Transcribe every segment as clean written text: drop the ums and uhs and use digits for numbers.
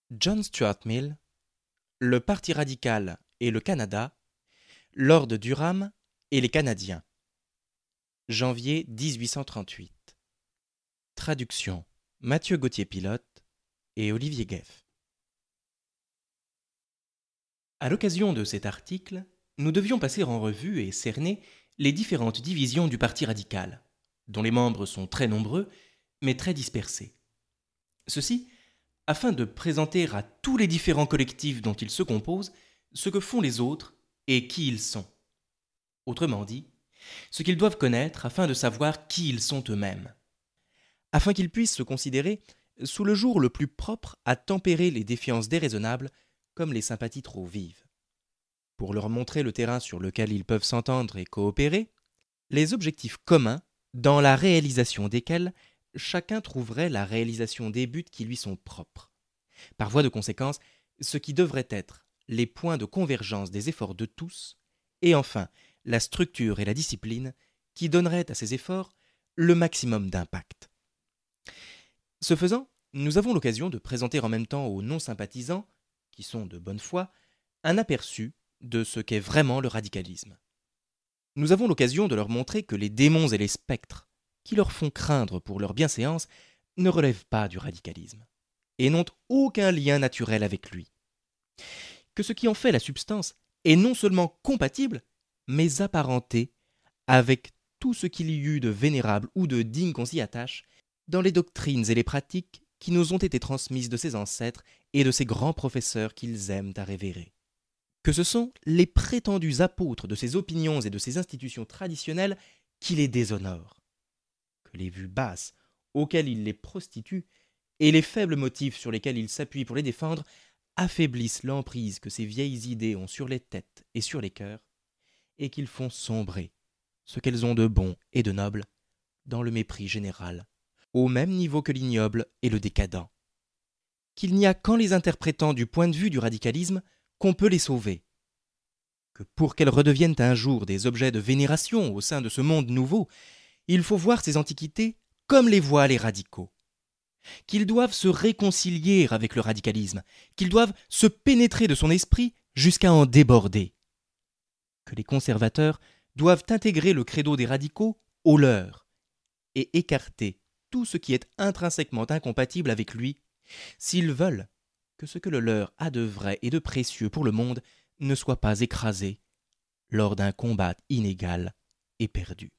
John Stuart Mill, le Parti radical et le Canada, Lord Durham et les Canadiens. Janvier 1838. Traduction Mathieu Gauthier-Pilote et Olivier Gueff. À l'occasion de cet article, nous devions passer en revue et cerner les différentes divisions du Parti radical, dont les membres sont très nombreux, mais très dispersés. Ceci afin de présenter à tous les différents collectifs dont ils se composent ce que font les autres et qui ils sont. Autrement dit, ce qu'ils doivent connaître afin de savoir qui ils sont eux-mêmes, afin qu'ils puissent se considérer sous le jour le plus propre à tempérer les défiances déraisonnables comme les sympathies trop vives. Pour leur montrer le terrain sur lequel ils peuvent s'entendre et coopérer, les objectifs communs dans la réalisation desquels chacun trouverait la réalisation des buts qui lui sont propres. Par voie de conséquence, ce qui devrait être les points de convergence des efforts de tous, et enfin la structure et la discipline qui donneraient à ces efforts le maximum d'impact. Ce faisant, nous avons l'occasion de présenter en même temps aux non-sympathisants, qui sont de bonne foi, un aperçu de ce qu'est vraiment le radicalisme. Nous avons l'occasion de leur montrer que les démons et les spectres qui leur font craindre pour leur bienséance ne relèvent pas du radicalisme et n'ont aucun lien naturel avec lui. Que ce qui en fait la substance est non seulement compatible, mais apparenté avec tout ce qu'il y eut de vénérable ou de digne qu'on s'y attache dans les doctrines et les pratiques qui nous ont été transmises de ses ancêtres et de ces grands professeurs qu'ils aiment à révérer. Que ce sont les prétendus apôtres de ces opinions et de ces institutions traditionnelles qui les déshonorent, que les vues basses auxquelles ils les prostituent et les faibles motifs sur lesquels ils s'appuient pour les défendre affaiblissent l'emprise que ces vieilles idées ont sur les têtes et sur les cœurs, et qu'ils font sombrer ce qu'elles ont de bon et de noble dans le mépris général, au même niveau que l'ignoble et le décadent. Qu'il n'y a qu'en les interprétant du point de vue du radicalisme qu'on peut les sauver, que pour qu'elles redeviennent un jour des objets de vénération au sein de ce monde nouveau, il faut voir ces antiquités comme les voient les radicaux, qu'ils doivent se réconcilier avec le radicalisme, qu'ils doivent se pénétrer de son esprit jusqu'à en déborder, que les conservateurs doivent intégrer le credo des radicaux au leur et écarter tout ce qui est intrinsèquement incompatible avec lui, s'ils veulent que ce que le leur a de vrai et de précieux pour le monde ne soit pas écrasé lors d'un combat inégal et perdu.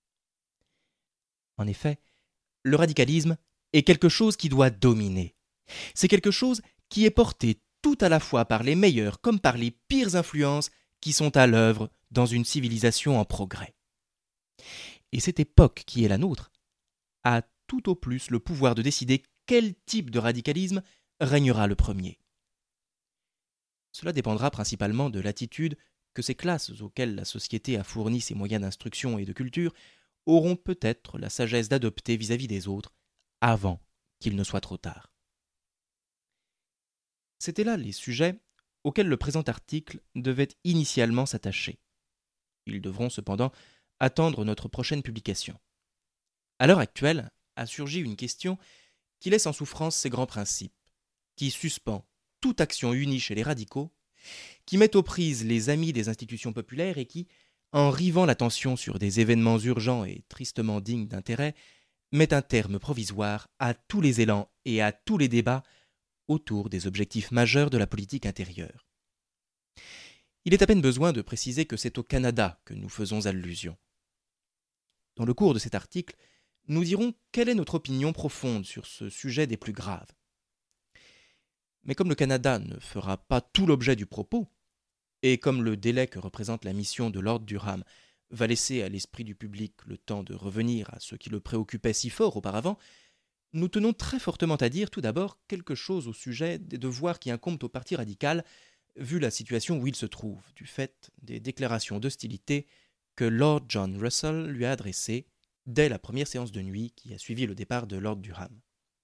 En effet, le radicalisme est quelque chose qui doit dominer. C'est quelque chose qui est porté tout à la fois par les meilleures comme par les pires influences qui sont à l'œuvre dans une civilisation en progrès. Et cette époque qui est la nôtre a tout au plus le pouvoir de décider quel type de radicalisme régnera le premier. Cela dépendra principalement de l'attitude que ces classes auxquelles la société a fourni ses moyens d'instruction et de culture auront peut-être la sagesse d'adopter vis-à-vis des autres avant qu'il ne soit trop tard. C'étaient là les sujets auxquels le présent article devait initialement s'attacher. Ils devront cependant attendre notre prochaine publication. À l'heure actuelle a surgi une question qui laisse en souffrance ces grands principes, qui suspend toute action unie chez les radicaux, qui met aux prises les amis des institutions populaires et qui, en rivant l'attention sur des événements urgents et tristement dignes d'intérêt, met un terme provisoire à tous les élans et à tous les débats autour des objectifs majeurs de la politique intérieure. Il est à peine besoin de préciser que c'est au Canada que nous faisons allusion. Dans le cours de cet article, nous dirons quelle est notre opinion profonde sur ce sujet des plus graves. Mais comme le Canada ne fera pas tout l'objet du propos, et comme le délai que représente la mission de Lord Durham va laisser à l'esprit du public le temps de revenir à ce qui le préoccupait si fort auparavant, nous tenons très fortement à dire tout d'abord quelque chose au sujet des devoirs qui incombent au Parti radical, vu la situation où il se trouve, du fait des déclarations d'hostilité que Lord John Russell lui a adressées dès la première séance de nuit qui a suivi le départ de Lord Durham.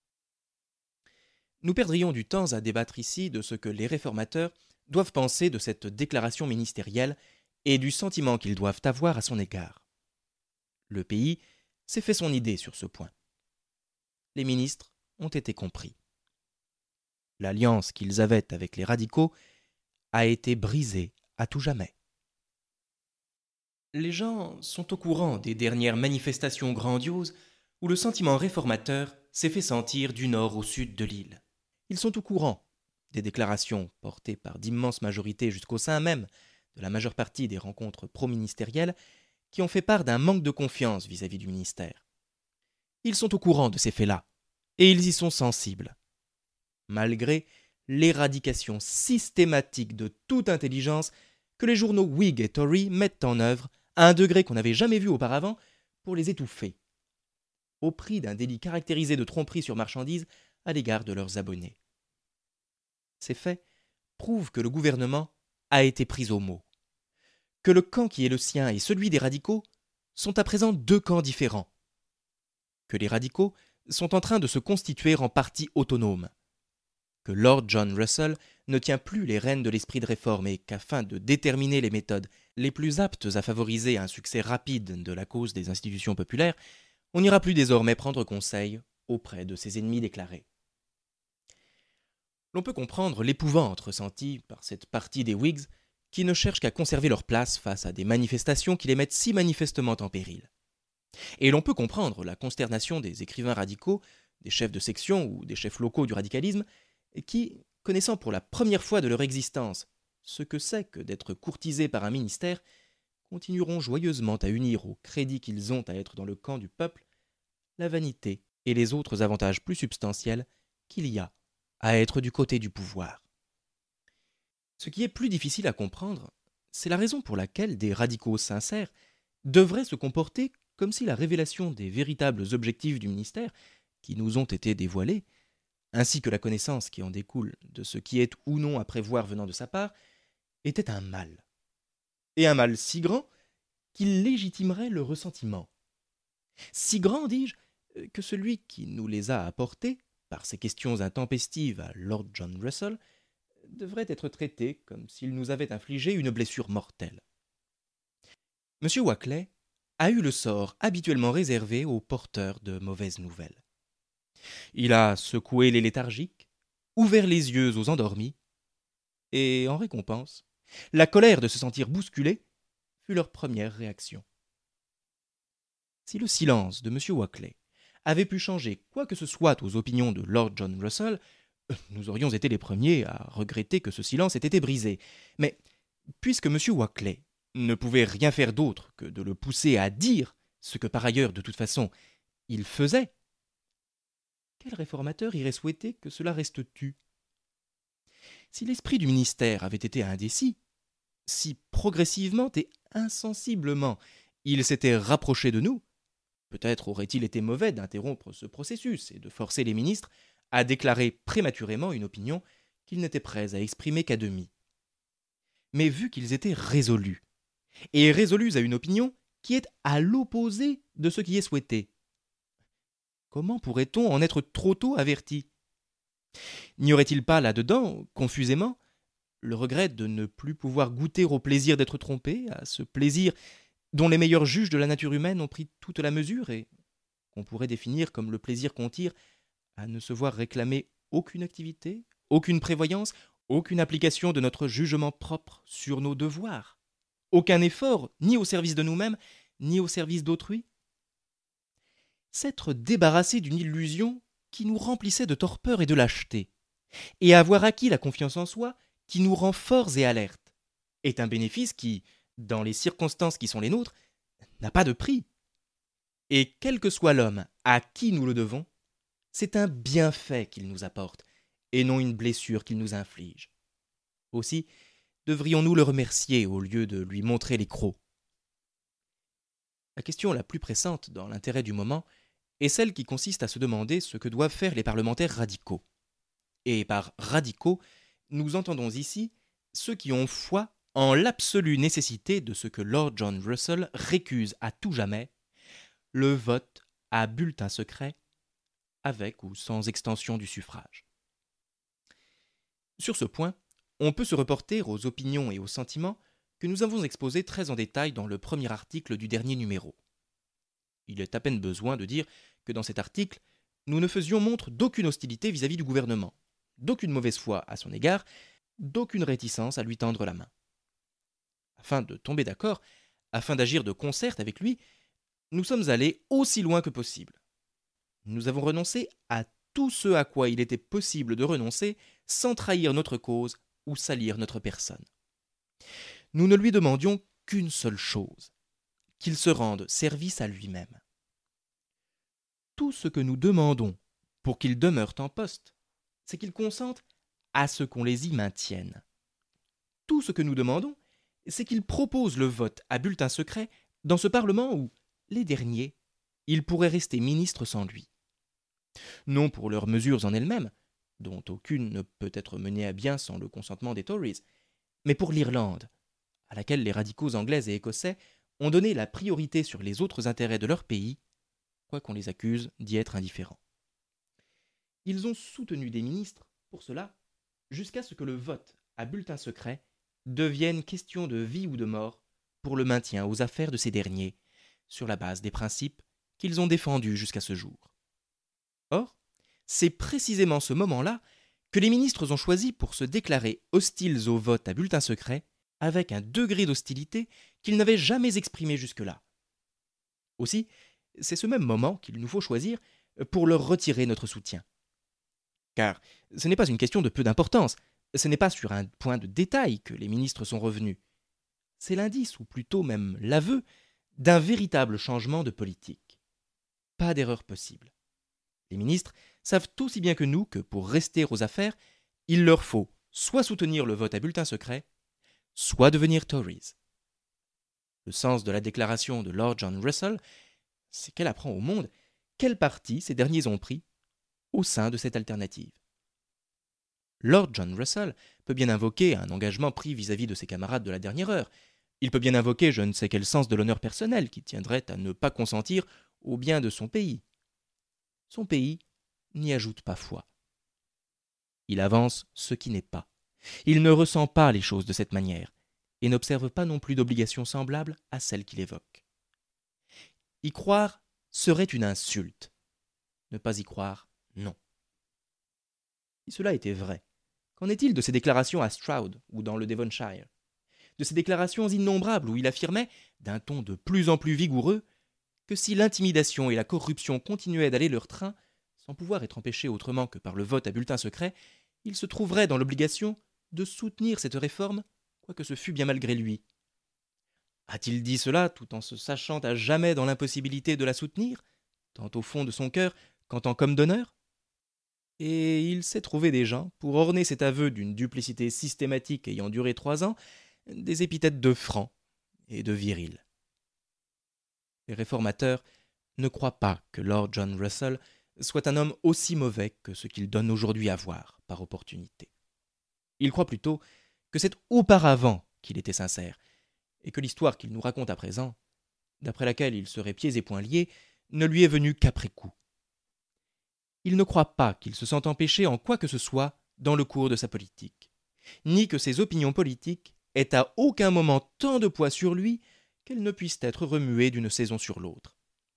Nous perdrions du temps à débattre ici de ce que les réformateurs doivent penser de cette déclaration ministérielle et du sentiment qu'ils doivent avoir à son égard. Le pays s'est fait son idée sur ce point. Les ministres ont été compris. l'alliance qu'ils avaient avec les radicaux a été brisée à tout jamais. Les gens sont au courant des dernières manifestations grandioses où le sentiment réformateur s'est fait sentir du nord au sud de l'île. Ils sont au courant des déclarations portées par d'immenses majorités jusqu'au sein même de la majeure partie des rencontres pro-ministérielles qui ont fait part d'un manque de confiance vis-à-vis du ministère. Ils sont au courant de ces faits-là, et ils y sont sensibles. Malgré l'éradication systématique de toute intelligence que les journaux Whig et Tory mettent en œuvre à un degré qu'on n'avait jamais vu auparavant pour les étouffer, au prix d'un délit caractérisé de tromperie sur marchandises à l'égard de leurs abonnés. Ces faits prouvent que le gouvernement a été pris au mot, que le camp qui est le sien et celui des radicaux sont à présent deux camps différents, que les radicaux sont en train de se constituer en parti autonome, que Lord John Russell ne tient plus les rênes de l'esprit de réforme et qu'afin de déterminer les méthodes les plus aptes à favoriser un succès rapide de la cause des institutions populaires, on n'ira plus désormais prendre conseil auprès de ses ennemis déclarés. L'on peut comprendre l'épouvante ressentie par cette partie des Whigs qui ne cherchent qu'à conserver leur place face à des manifestations qui les mettent si manifestement en péril. Et l'on peut comprendre la consternation des écrivains radicaux, des chefs de section ou des chefs locaux du radicalisme, qui, connaissant pour la première fois de leur existence ce que c'est que d'être courtisés par un ministère, continueront joyeusement à unir au crédit qu'ils ont à être dans le camp du peuple la vanité et les autres avantages plus substantiels qu'il y a à être du côté du pouvoir. Ce qui est plus difficile à comprendre, c'est la raison pour laquelle des radicaux sincères devraient se comporter comme si la révélation des véritables objectifs du ministère, qui nous ont été dévoilés, ainsi que la connaissance qui en découle de ce qui est ou non à prévoir venant de sa part, était un mal. Et un mal si grand qu'il légitimerait le ressentiment. Si grand, dis-je, que celui qui nous les a apportés, par ces questions intempestives à Lord John Russell, devrait être traité comme s'il nous avait infligé une blessure mortelle. M. Walkley a eu le sort habituellement réservé aux porteurs de mauvaises nouvelles. Il a secoué les léthargiques, ouvert les yeux aux endormis, et en récompense, la colère de se sentir bousculés fut leur première réaction. Si le silence de M. Walkley avait pu changer quoi que ce soit aux opinions de Lord John Russell, nous aurions été les premiers à regretter que ce silence ait été brisé. Mais puisque M. Walkley ne pouvait rien faire d'autre que de le pousser à dire ce que par ailleurs, de toute façon, il faisait, quel réformateur irait souhaiter que cela reste tu? Si l'esprit du ministère avait été indécis, si progressivement et insensiblement il s'était rapproché de nous, peut-être aurait-il été mauvais d'interrompre ce processus et de forcer les ministres à déclarer prématurément une opinion qu'ils n'étaient prêts à exprimer qu'à demi. Mais vu qu'ils étaient résolus, et résolus à une opinion qui est à l'opposé de ce qui est souhaité, comment pourrait-on en être trop tôt averti? N'y aurait-il pas là-dedans, confusément, le regret de ne plus pouvoir goûter au plaisir d'être trompé, à ce plaisir dont les meilleurs juges de la nature humaine ont pris toute la mesure et qu'on pourrait définir comme le plaisir qu'on tire à ne se voir réclamer aucune activité, aucune prévoyance, aucune application de notre jugement propre sur nos devoirs, aucun effort, ni au service de nous-mêmes, ni au service d'autrui? S'être débarrassé d'une illusion qui nous remplissait de torpeur et de lâcheté, et avoir acquis la confiance en soi qui nous rend forts et alertes, est un bénéfice qui, dans les circonstances qui sont les nôtres, n'a pas de prix. Et quel que soit l'homme à qui nous le devons, c'est un bienfait qu'il nous apporte, et non une blessure qu'il nous inflige. Aussi, devrions-nous le remercier au lieu de lui montrer les crocs. La question la plus pressante dans l'intérêt du moment est celle qui consiste à se demander ce que doivent faire les parlementaires radicaux. Et par radicaux, nous entendons ici ceux qui ont foi en l'absolue nécessité de ce que Lord John Russell récuse à tout jamais, le vote à bulletin secret, avec ou sans extension du suffrage. Sur ce point, on peut se reporter aux opinions et aux sentiments que nous avons exposés très en détail dans le premier article du dernier numéro. Il est à peine besoin de dire que dans cet article, nous ne faisions montre d'aucune hostilité vis-à-vis du gouvernement. d'aucune mauvaise foi à son égard, d'aucune réticence à lui tendre la main. Afin de tomber d'accord, afin d'agir de concert avec lui, nous sommes allés aussi loin que possible. Nous avons renoncé à tout ce à quoi il était possible de renoncer sans trahir notre cause ou salir notre personne. Nous ne lui demandions qu'une seule chose, qu'il se rende service à lui-même. Tout ce que nous demandons pour qu'ils demeurent en poste, c'est qu'ils consentent à ce qu'on les y maintienne. Tout ce que nous demandons, c'est qu'ils proposent le vote à bulletin secret dans ce Parlement où, les derniers, ils pourraient rester ministres sans lui. Non pour leurs mesures en elles-mêmes, dont aucune ne peut être menée à bien sans le consentement des Tories, mais pour l'Irlande, à laquelle les radicaux anglais et écossais ont donné la priorité sur les autres intérêts de leur pays, quoiqu'on les accuse d'y être indifférents. Ils ont soutenu des ministres, pour cela, jusqu'à ce que le vote à bulletin secret devienne question de vie ou de mort pour le maintien aux affaires de ces derniers, sur la base des principes qu'ils ont défendus jusqu'à ce jour. Or, c'est précisément ce moment-là que les ministres ont choisi pour se déclarer hostiles au vote à bulletin secret avec un degré d'hostilité qu'ils n'avaient jamais exprimé jusque-là. Aussi, c'est ce même moment qu'il nous faut choisir pour leur retirer notre soutien. Car ce n'est pas une question de peu d'importance, ce n'est pas sur un point de détail que les ministres sont revenus. C'est l'indice, ou plutôt même l'aveu, d'un véritable changement de politique. Pas d'erreur possible. Les ministres savent aussi bien que nous que pour rester aux affaires, il leur faut soit soutenir le vote à bulletin secret, soit devenir Tories. Le sens de la déclaration de Lord John Russell, c'est qu'elle apprend au monde quel parti ces derniers ont pris au sein de cette alternative. Lord John Russell peut bien invoquer un engagement pris vis-à-vis de ses camarades de la dernière heure. Il peut bien invoquer je ne sais quel sens de l'honneur personnel qui tiendrait à ne pas consentir au bien de son pays. Son pays n'y ajoute pas foi. Il avance ce qui n'est pas. Il ne ressent pas les choses de cette manière et n'observe pas non plus d'obligations semblables à celles qu'il évoque. Y croire serait une insulte. Ne pas y croire, non. Si cela était vrai, qu'en est-il de ses déclarations à Stroud ou dans le Devonshire? De ses déclarations innombrables où il affirmait, d'un ton de plus en plus vigoureux, que si l'intimidation et la corruption continuaient d'aller leur train, sans pouvoir être empêchés autrement que par le vote à bulletin secret, il se trouverait dans l'obligation de soutenir cette réforme, quoique ce fût bien malgré lui. A-t-il dit cela tout en se sachant à jamais dans l'impossibilité de la soutenir, tant au fond de son cœur qu'en tant qu'homme d'honneur? Et il s'est trouvé des gens, pour orner cet aveu d'une duplicité systématique ayant duré 3 ans, des épithètes de franc et de viril. Les réformateurs ne croient pas que Lord John Russell soit un homme aussi mauvais que ce qu'il donne aujourd'hui à voir par opportunité. Ils croient plutôt que c'est auparavant qu'il était sincère, et que l'histoire qu'il nous raconte à présent, d'après laquelle il serait pieds et poings liés, ne lui est venue qu'après coup. Il ne croit pas qu'il se sent empêché en quoi que ce soit dans le cours de sa politique, ni que ses opinions politiques aient à aucun moment tant de poids sur lui qu'elles ne puissent être remuées d'une saison sur l'autre.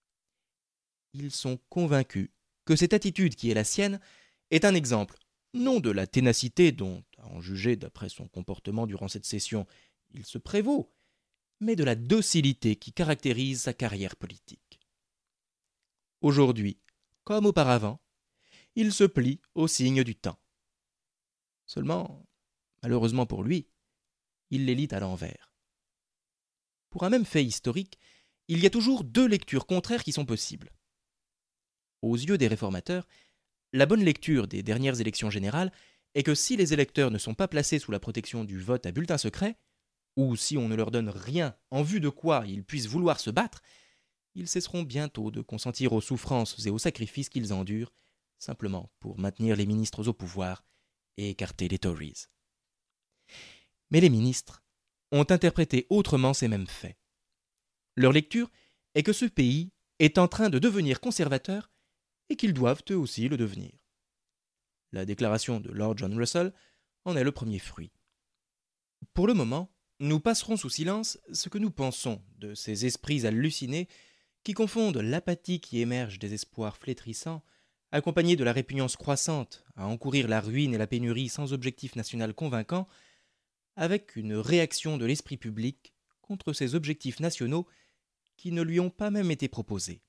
Ils sont convaincus que cette attitude qui est la sienne est un exemple, non de la ténacité dont, à en juger d'après son comportement durant cette session, il se prévaut, mais de la docilité qui caractérise sa carrière politique. Aujourd'hui, comme auparavant, il se plie aux signes du temps. Seulement, malheureusement pour lui, il les lit à l'envers. Pour un même fait historique, il y a toujours 2 lectures contraires qui sont possibles. Aux yeux des réformateurs, la bonne lecture des dernières élections générales est que si les électeurs ne sont pas placés sous la protection du vote à bulletin secret, ou si on ne leur donne rien en vue de quoi ils puissent vouloir se battre, ils cesseront bientôt de consentir aux souffrances et aux sacrifices qu'ils endurent, simplement pour maintenir les ministres au pouvoir et écarter les Tories. Mais les ministres ont interprété autrement ces mêmes faits. Leur lecture est que ce pays est en train de devenir conservateur et qu'ils doivent eux aussi le devenir. La déclaration de Lord John Russell en est le premier fruit. Pour le moment, nous passerons sous silence ce que nous pensons de ces esprits hallucinés qui confondent l'apathie qui émerge des espoirs flétrissants accompagnée de la répugnance croissante à encourir la ruine et la pénurie sans objectif national convaincant, avec une réaction de l'esprit public contre ces objectifs nationaux qui ne lui ont pas même été proposés.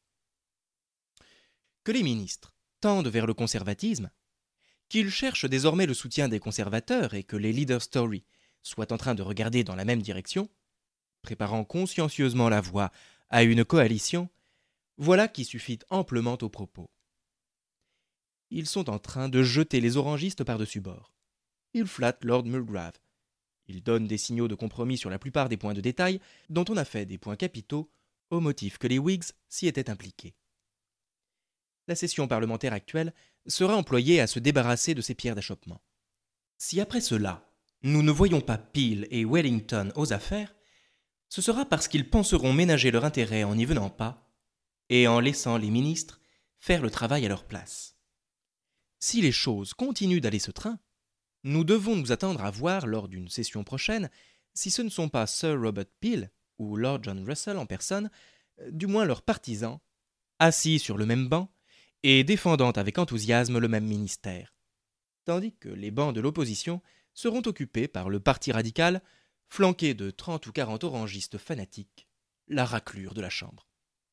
Que les ministres tendent vers le conservatisme, qu'ils cherchent désormais le soutien des conservateurs et que les leaders Tory soient en train de regarder dans la même direction, préparant consciencieusement la voie à une coalition, voilà qui suffit amplement au propos. Ils sont en train de jeter les orangistes par-dessus bord. Ils flattent Lord Mulgrave. Ils donnent des signaux de compromis sur la plupart des points de détail dont on a fait des points capitaux au motif que les Whigs s'y étaient impliqués. La session parlementaire actuelle sera employée à se débarrasser de ces pierres d'achoppement. Si après cela, nous ne voyons pas Peel et Wellington aux affaires, ce sera parce qu'ils penseront ménager leur intérêt en n'y venant pas et en laissant les ministres faire le travail à leur place. Si les choses continuent d'aller ce train, nous devons nous attendre à voir lors d'une session prochaine si ce ne sont pas Sir Robert Peel ou Lord John Russell en personne, du moins leurs partisans, assis sur le même banc et défendant avec enthousiasme le même ministère, tandis que les bancs de l'opposition seront occupés par le parti radical, flanqué de 30 ou 40 orangistes fanatiques, la raclure de la Chambre.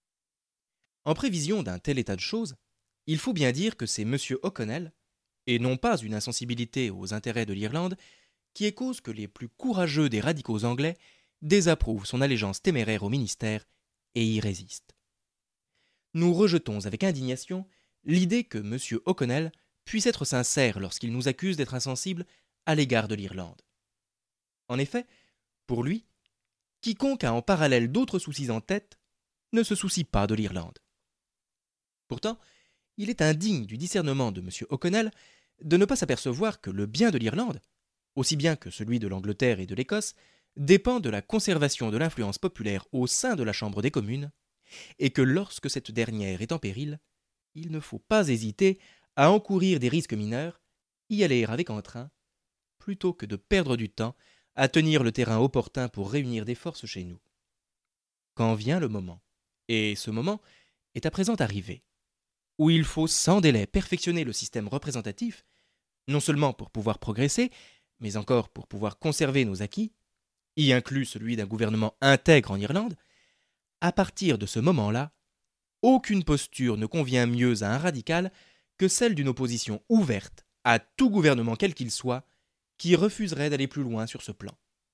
En prévision d'un tel état de choses, il faut bien dire que c'est M. O'Connell, et non pas une insensibilité aux intérêts de l'Irlande, qui est cause que les plus courageux des radicaux anglais désapprouvent son allégeance téméraire au ministère et y résistent. Nous rejetons avec indignation l'idée que M. O'Connell puisse être sincère lorsqu'il nous accuse d'être insensibles à l'égard de l'Irlande. En effet, pour lui, quiconque a en parallèle d'autres soucis en tête ne se soucie pas de l'Irlande. Pourtant, il est indigne du discernement de M. O'Connell de ne pas s'apercevoir que le bien de l'Irlande, aussi bien que celui de l'Angleterre et de l'Écosse, dépend de la conservation de l'influence populaire au sein de la Chambre des communes, et que lorsque cette dernière est en péril, il ne faut pas hésiter à encourir des risques mineurs, y aller avec entrain, plutôt que de perdre du temps à tenir le terrain opportun pour réunir des forces chez nous. Quand vient le moment, et ce moment est à présent arrivé, où il faut sans délai perfectionner le système représentatif, non seulement pour pouvoir progresser, mais encore pour pouvoir conserver nos acquis, y inclus celui d'un gouvernement intègre en Irlande, à partir de ce moment-là, aucune posture ne convient mieux à un radical que celle d'une opposition ouverte à tout gouvernement quel qu'il soit, qui refuserait d'aller plus loin sur ce plan.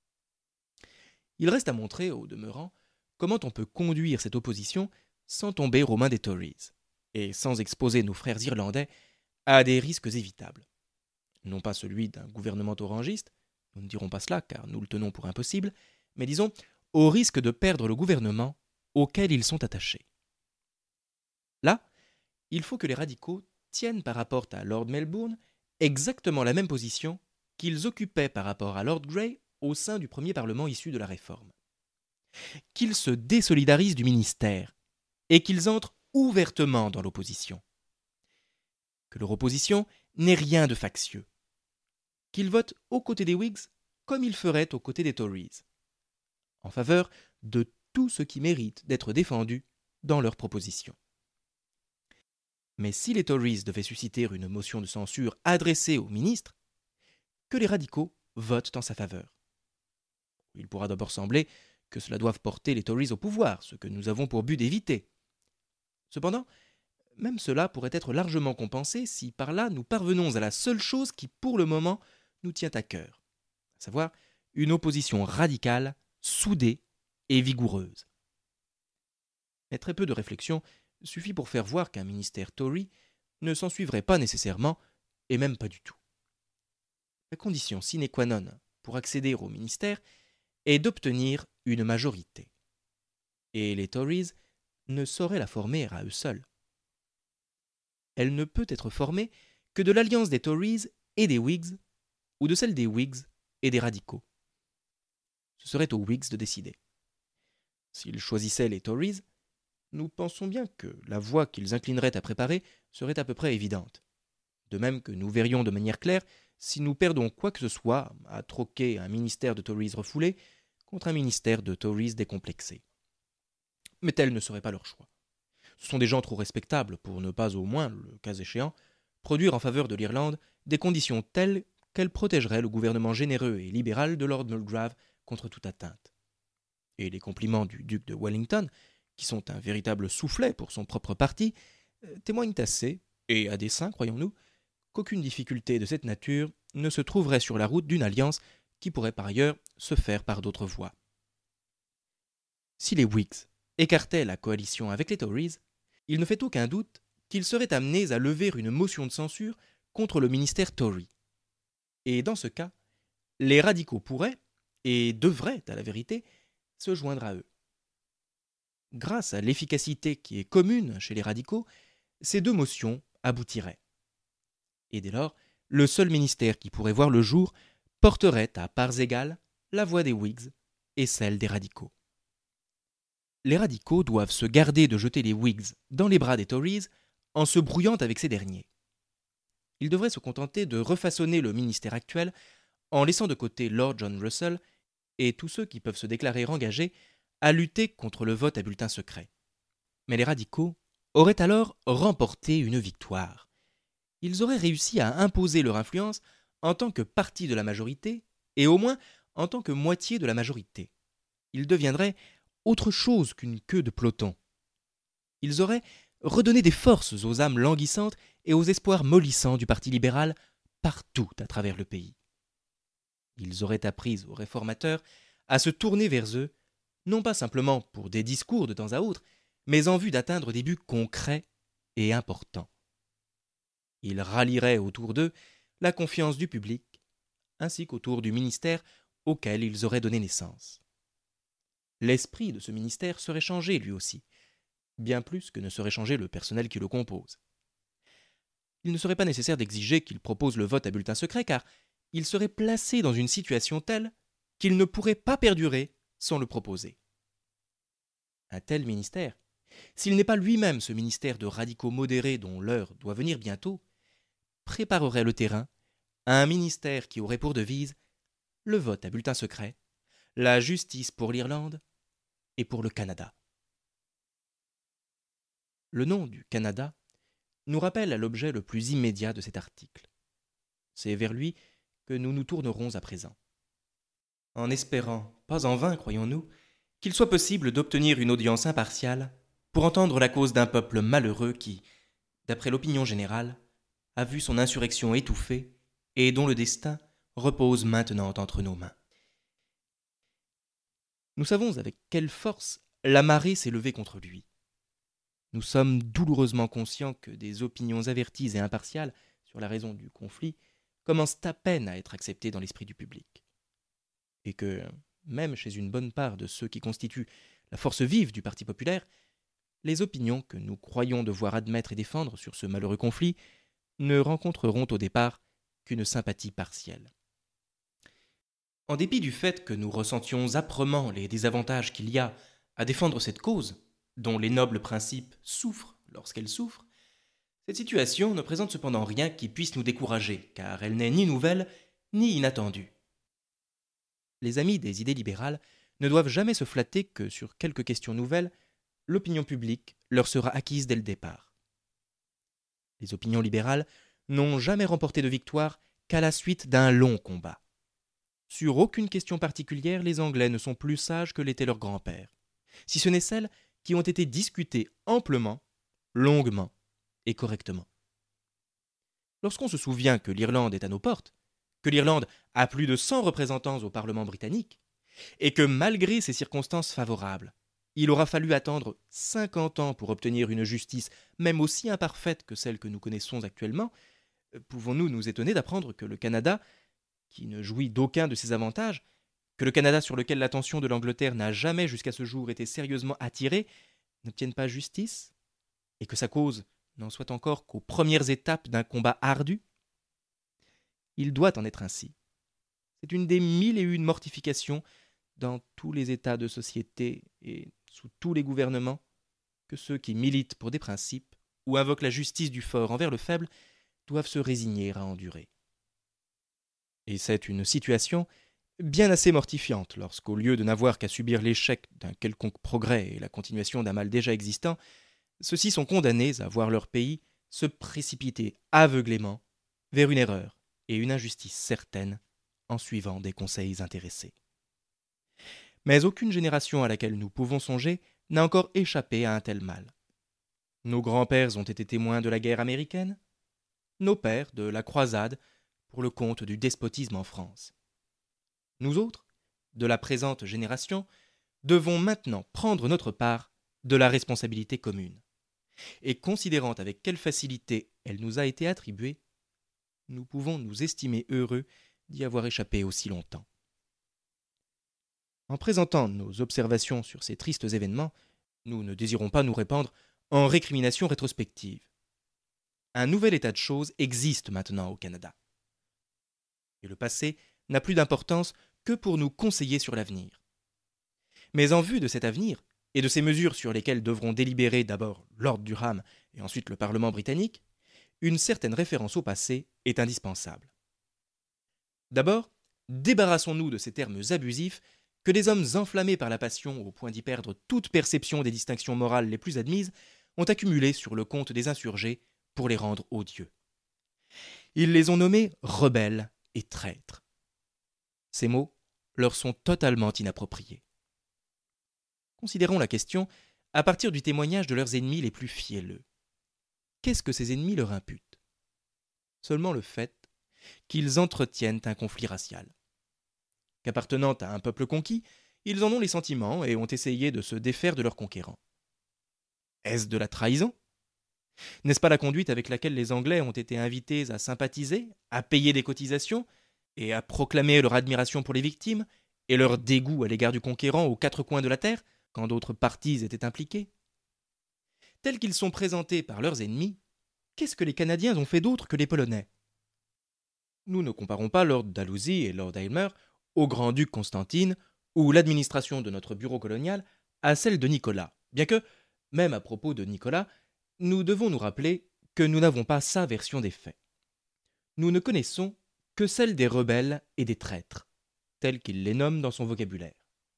Il reste à montrer, au demeurant, comment on peut conduire cette opposition sans tomber aux mains des Tories, et sans exposer nos frères irlandais à des risques évitables. Non pas celui d'un gouvernement orangiste, nous ne dirons pas cela car nous le tenons pour impossible, mais disons au risque de perdre le gouvernement auquel ils sont attachés. Là, il faut que les radicaux tiennent par rapport à Lord Melbourne exactement la même position qu'ils occupaient par rapport à Lord Grey au sein du premier Parlement issu de la Réforme. Qu'ils se désolidarisent du ministère et qu'ils entrent ouvertement dans l'opposition. Que leur opposition n'ait rien de factieux. Qu'ils votent aux côtés des Whigs comme ils feraient aux côtés des Tories, en faveur de tout ce qui mérite d'être défendu dans leurs propositions. Mais si les Tories devaient susciter une motion de censure adressée aux ministres, que les radicaux votent en sa faveur. Il pourra d'abord sembler que cela doive porter les Tories au pouvoir, ce que nous avons pour but d'éviter. Cependant, même cela pourrait être largement compensé si par là nous parvenons à la seule chose qui, pour le moment, nous tient à cœur, à savoir une opposition radicale, soudée et vigoureuse. Mais très peu de réflexion suffit pour faire voir qu'un ministère Tory ne s'ensuivrait pas nécessairement, et même pas du tout. La condition sine qua non pour accéder au ministère est d'obtenir une majorité. Et les Tories ne sauraient la former à eux seuls. Elle ne peut être formée que de l'alliance des Tories et des Whigs, ou de celle des Whigs et des radicaux. Ce serait aux Whigs de décider. S'ils choisissaient les Tories, nous pensons bien que la voie qu'ils inclineraient à préparer serait à peu près évidente. De même que nous verrions de manière claire si nous perdons quoi que ce soit à troquer un ministère de Tories refoulé contre un ministère de Tories décomplexé. Mais tel ne serait pas leur choix. Ce sont des gens trop respectables pour ne pas au moins, le cas échéant, produire en faveur de l'Irlande des conditions telles qu'elles protégeraient le gouvernement généreux et libéral de Lord Mulgrave contre toute atteinte. Et les compliments du duc de Wellington, qui sont un véritable soufflet pour son propre parti, témoignent assez, et à dessein, croyons-nous, qu'aucune difficulté de cette nature ne se trouverait sur la route d'une alliance qui pourrait par ailleurs se faire par d'autres voies. Si les Whigs écartaient la coalition avec les Tories, il ne fait aucun doute qu'ils seraient amenés à lever une motion de censure contre le ministère Tory. Et dans ce cas, les radicaux pourraient, et devraient à la vérité, se joindre à eux. Grâce à l'efficacité qui est commune chez les radicaux, ces deux motions aboutiraient. Et dès lors, le seul ministère qui pourrait voir le jour porterait à parts égales la voix des Whigs et celle des radicaux. Les radicaux doivent se garder de jeter les Whigs dans les bras des Tories en se brouillant avec ces derniers. Ils devraient se contenter de refaçonner le ministère actuel en laissant de côté Lord John Russell et tous ceux qui peuvent se déclarer engagés à lutter contre le vote à bulletin secret. Mais les radicaux auraient alors remporté une victoire. Ils auraient réussi à imposer leur influence en tant que parti de la majorité et au moins en tant que moitié de la majorité. Ils deviendraient autre chose qu'une queue de peloton. Ils auraient redonné des forces aux âmes languissantes et aux espoirs mollissants du Parti libéral partout à travers le pays. Ils auraient appris aux réformateurs à se tourner vers eux, non pas simplement pour des discours de temps à autre, mais en vue d'atteindre des buts concrets et importants. Ils rallieraient autour d'eux la confiance du public, ainsi qu'autour du ministère auquel ils auraient donné naissance. L'esprit de ce ministère serait changé lui aussi, bien plus que ne serait changé le personnel qui le compose. Il ne serait pas nécessaire d'exiger qu'il propose le vote à bulletin secret, car il serait placé dans une situation telle qu'il ne pourrait pas perdurer sans le proposer. Un tel ministère, s'il n'est pas lui-même ce ministère de radicaux modérés dont l'heure doit venir bientôt, préparerait le terrain à un ministère qui aurait pour devise le vote à bulletin secret, la justice pour l'Irlande et pour le Canada. Le nom du Canada nous rappelle à l'objet le plus immédiat de cet article. C'est vers lui que nous nous tournerons à présent. En espérant, pas en vain, croyons-nous, qu'il soit possible d'obtenir une audience impartiale pour entendre la cause d'un peuple malheureux qui, d'après l'opinion générale, a vu son insurrection étouffée et dont le destin repose maintenant entre nos mains. Nous savons avec quelle force la marée s'est levée contre lui. Nous sommes douloureusement conscients que des opinions averties et impartiales sur la raison du conflit commencent à peine à être acceptées dans l'esprit du public. Et que, même chez une bonne part de ceux qui constituent la force vive du Parti populaire, les opinions que nous croyons devoir admettre et défendre sur ce malheureux conflit ne rencontreront au départ qu'une sympathie partielle. En dépit du fait que nous ressentions âprement les désavantages qu'il y a à défendre cette cause, dont les nobles principes souffrent lorsqu'elle souffre, cette situation ne présente cependant rien qui puisse nous décourager, car elle n'est ni nouvelle ni inattendue. Les amis des idées libérales ne doivent jamais se flatter que sur quelques questions nouvelles, l'opinion publique leur sera acquise dès le départ. Les opinions libérales n'ont jamais remporté de victoire qu'à la suite d'un long combat. Sur aucune question particulière, les Anglais ne sont plus sages que l'étaient leurs grands-pères, si ce n'est celles qui ont été discutées amplement, longuement et correctement. Lorsqu'on se souvient que l'Irlande est à nos portes, que l'Irlande a plus de 100 représentants au Parlement britannique, et que malgré ces circonstances favorables, il aura fallu attendre 50 ans pour obtenir une justice même aussi imparfaite que celle que nous connaissons actuellement, pouvons-nous nous étonner d'apprendre que le Canada, qui ne jouit d'aucun de ces avantages, que le Canada sur lequel l'attention de l'Angleterre n'a jamais jusqu'à ce jour été sérieusement attirée, n'obtienne pas justice, et que sa cause n'en soit encore qu'aux premières étapes d'un combat ardu? Il doit en être ainsi. C'est une des 1001 mortifications dans tous les états de société et sous tous les gouvernements que ceux qui militent pour des principes ou invoquent la justice du fort envers le faible doivent se résigner à endurer. Et c'est une situation bien assez mortifiante lorsqu'au lieu de n'avoir qu'à subir l'échec d'un quelconque progrès et la continuation d'un mal déjà existant, ceux-ci sont condamnés à voir leur pays se précipiter aveuglément vers une erreur et une injustice certaine en suivant des conseils intéressés. Mais aucune génération à laquelle nous pouvons songer n'a encore échappé à un tel mal. Nos grands-pères ont été témoins de la guerre américaine, nos pères de la croisade pour le compte du despotisme en France. Nous autres, de la présente génération, devons maintenant prendre notre part de la responsabilité commune. Et considérant avec quelle facilité elle nous a été attribuée, nous pouvons nous estimer heureux d'y avoir échappé aussi longtemps. En présentant nos observations sur ces tristes événements, nous ne désirons pas nous répandre en récriminations rétrospectives. Un nouvel état de choses existe maintenant au Canada. Et le passé n'a plus d'importance que pour nous conseiller sur l'avenir. Mais en vue de cet avenir, et de ces mesures sur lesquelles devront délibérer d'abord Lord Durham et ensuite le Parlement britannique, une certaine référence au passé est indispensable. D'abord, débarrassons-nous de ces termes abusifs que des hommes enflammés par la passion au point d'y perdre toute perception des distinctions morales les plus admises ont accumulé sur le compte des insurgés pour les rendre odieux. Ils les ont nommés rebelles et traîtres. Ces mots leur sont totalement inappropriés. Considérons la question à partir du témoignage de leurs ennemis les plus fielleux. Qu'est-ce que ces ennemis leur imputent? Seulement le fait qu'ils entretiennent un conflit racial. Qu'appartenant à un peuple conquis, ils en ont les sentiments et ont essayé de se défaire de leurs conquérants. Est-ce de la trahison? N'est-ce pas la conduite avec laquelle les Anglais ont été invités à sympathiser, à payer des cotisations et à proclamer leur admiration pour les victimes et leur dégoût à l'égard du conquérant aux quatre coins de la terre quand d'autres parties étaient impliquées? Tels qu'ils sont présentés par leurs ennemis, qu'est-ce que les Canadiens ont fait d'autre que les Polonais? Nous ne comparons pas Lord Dalhousie et Lord Aylmer au grand-duc Constantine ou l'administration de notre bureau colonial à celle de Nicolas, bien que, même à propos de Nicolas, nous devons nous rappeler que nous n'avons pas sa version des faits. Nous ne connaissons que celle des rebelles et des traîtres, tels qu'il les nomme dans son vocabulaire.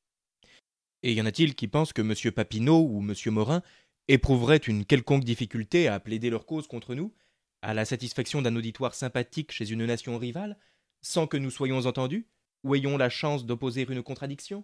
Et y en a-t-il qui pensent que M. Papineau ou M. Morin éprouveraient une quelconque difficulté à plaider leur cause contre nous, à la satisfaction d'un auditoire sympathique chez une nation rivale, sans que nous soyons entendus, ou ayons la chance d'opposer une contradiction?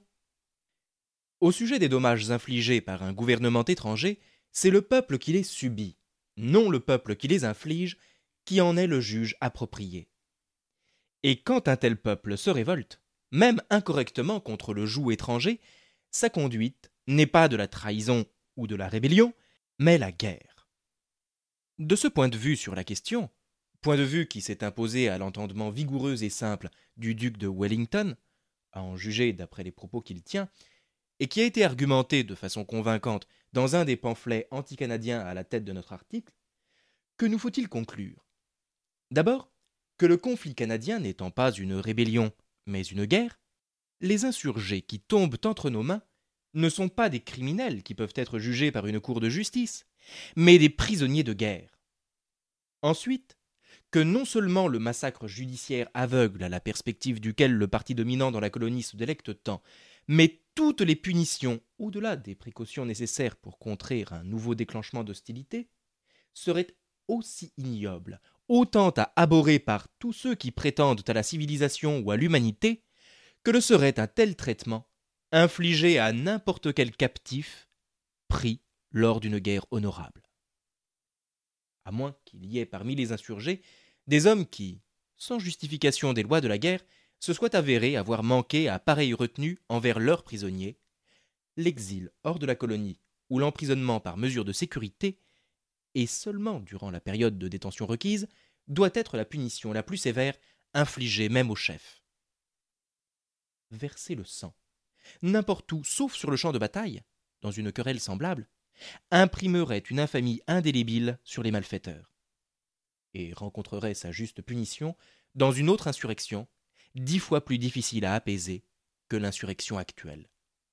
Au sujet des dommages infligés par un gouvernement étranger, c'est le peuple qui les subit, non le peuple qui les inflige, qui en est le juge approprié. Et quand un tel peuple se révolte, même incorrectement contre le joug étranger, sa conduite n'est pas de la trahison ou de la rébellion, mais la guerre. De ce point de vue sur la question, point de vue qui s'est imposé à l'entendement vigoureux et simple du duc de Wellington, à en juger d'après les propos qu'il tient, et qui a été argumenté de façon convaincante dans un des pamphlets anti-canadiens à la tête de notre article, que nous faut-il conclure? D'abord, que le conflit canadien n'étant pas une rébellion, mais une guerre, les insurgés qui tombent entre nos mains ne sont pas des criminels qui peuvent être jugés par une cour de justice, mais des prisonniers de guerre. Ensuite, que non seulement le massacre judiciaire aveugle à la perspective duquel le parti dominant dans la colonie se délecte tant, mais toutes les punitions, au-delà des précautions nécessaires pour contrer un nouveau déclenchement d'hostilité, seraient aussi ignobles, autant à abhorrer par tous ceux qui prétendent à la civilisation ou à l'humanité, que le serait un tel traitement infligé à n'importe quel captif pris lors d'une guerre honorable. À moins qu'il y ait parmi les insurgés des hommes qui, sans justification des lois de la guerre, se soient avérés avoir manqué à pareille retenue envers leurs prisonniers, l'exil hors de la colonie ou l'emprisonnement par mesure de sécurité, et seulement durant la période de détention requise, doit être la punition la plus sévère infligée même au chef. Verser le sang, n'importe où sauf sur le champ de bataille, dans une querelle semblable, imprimerait une infamie indélébile sur les malfaiteurs, et rencontrerait sa juste punition dans une autre insurrection, 10 fois plus difficile à apaiser que l'insurrection actuelle.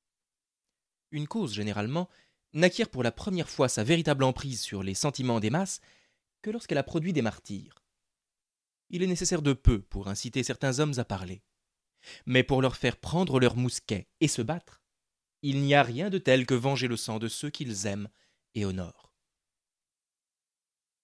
Une cause, généralement, n'acquiert pour la première fois sa véritable emprise sur les sentiments des masses que lorsqu'elle a produit des martyrs. Il est nécessaire de peu pour inciter certains hommes à parler. Mais pour leur faire prendre leurs mousquets et se battre, il n'y a rien de tel que venger le sang de ceux qu'ils aiment et honorent.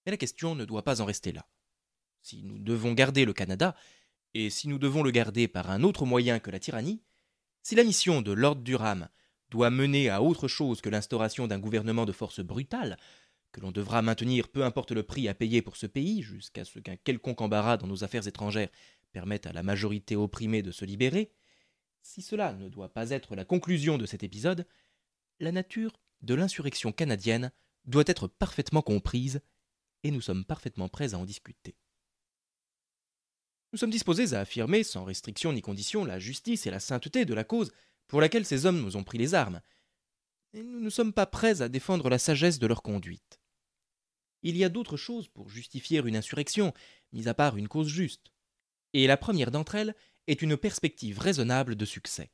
Mais la question ne doit pas en rester là. Si nous devons garder le Canada, et si nous devons le garder par un autre moyen que la tyrannie, si la mission de Lord Durham doit mener à autre chose que l'instauration d'un gouvernement de force brutale, que l'on devra maintenir peu importe le prix à payer pour ce pays, jusqu'à ce qu'un quelconque embarras dans nos affaires étrangères permette à la majorité opprimée de se libérer, si cela ne doit pas être la conclusion de cet épisode, la nature de l'insurrection canadienne doit être parfaitement comprise, et nous sommes parfaitement prêts à en discuter. Nous sommes disposés à affirmer, sans restriction ni condition, la justice et la sainteté de la cause pour laquelle ces hommes nous ont pris les armes, et nous ne sommes pas prêts à défendre la sagesse de leur conduite. Il y a d'autres choses pour justifier une insurrection, mis à part une cause juste, et la première d'entre elles est une perspective raisonnable de succès.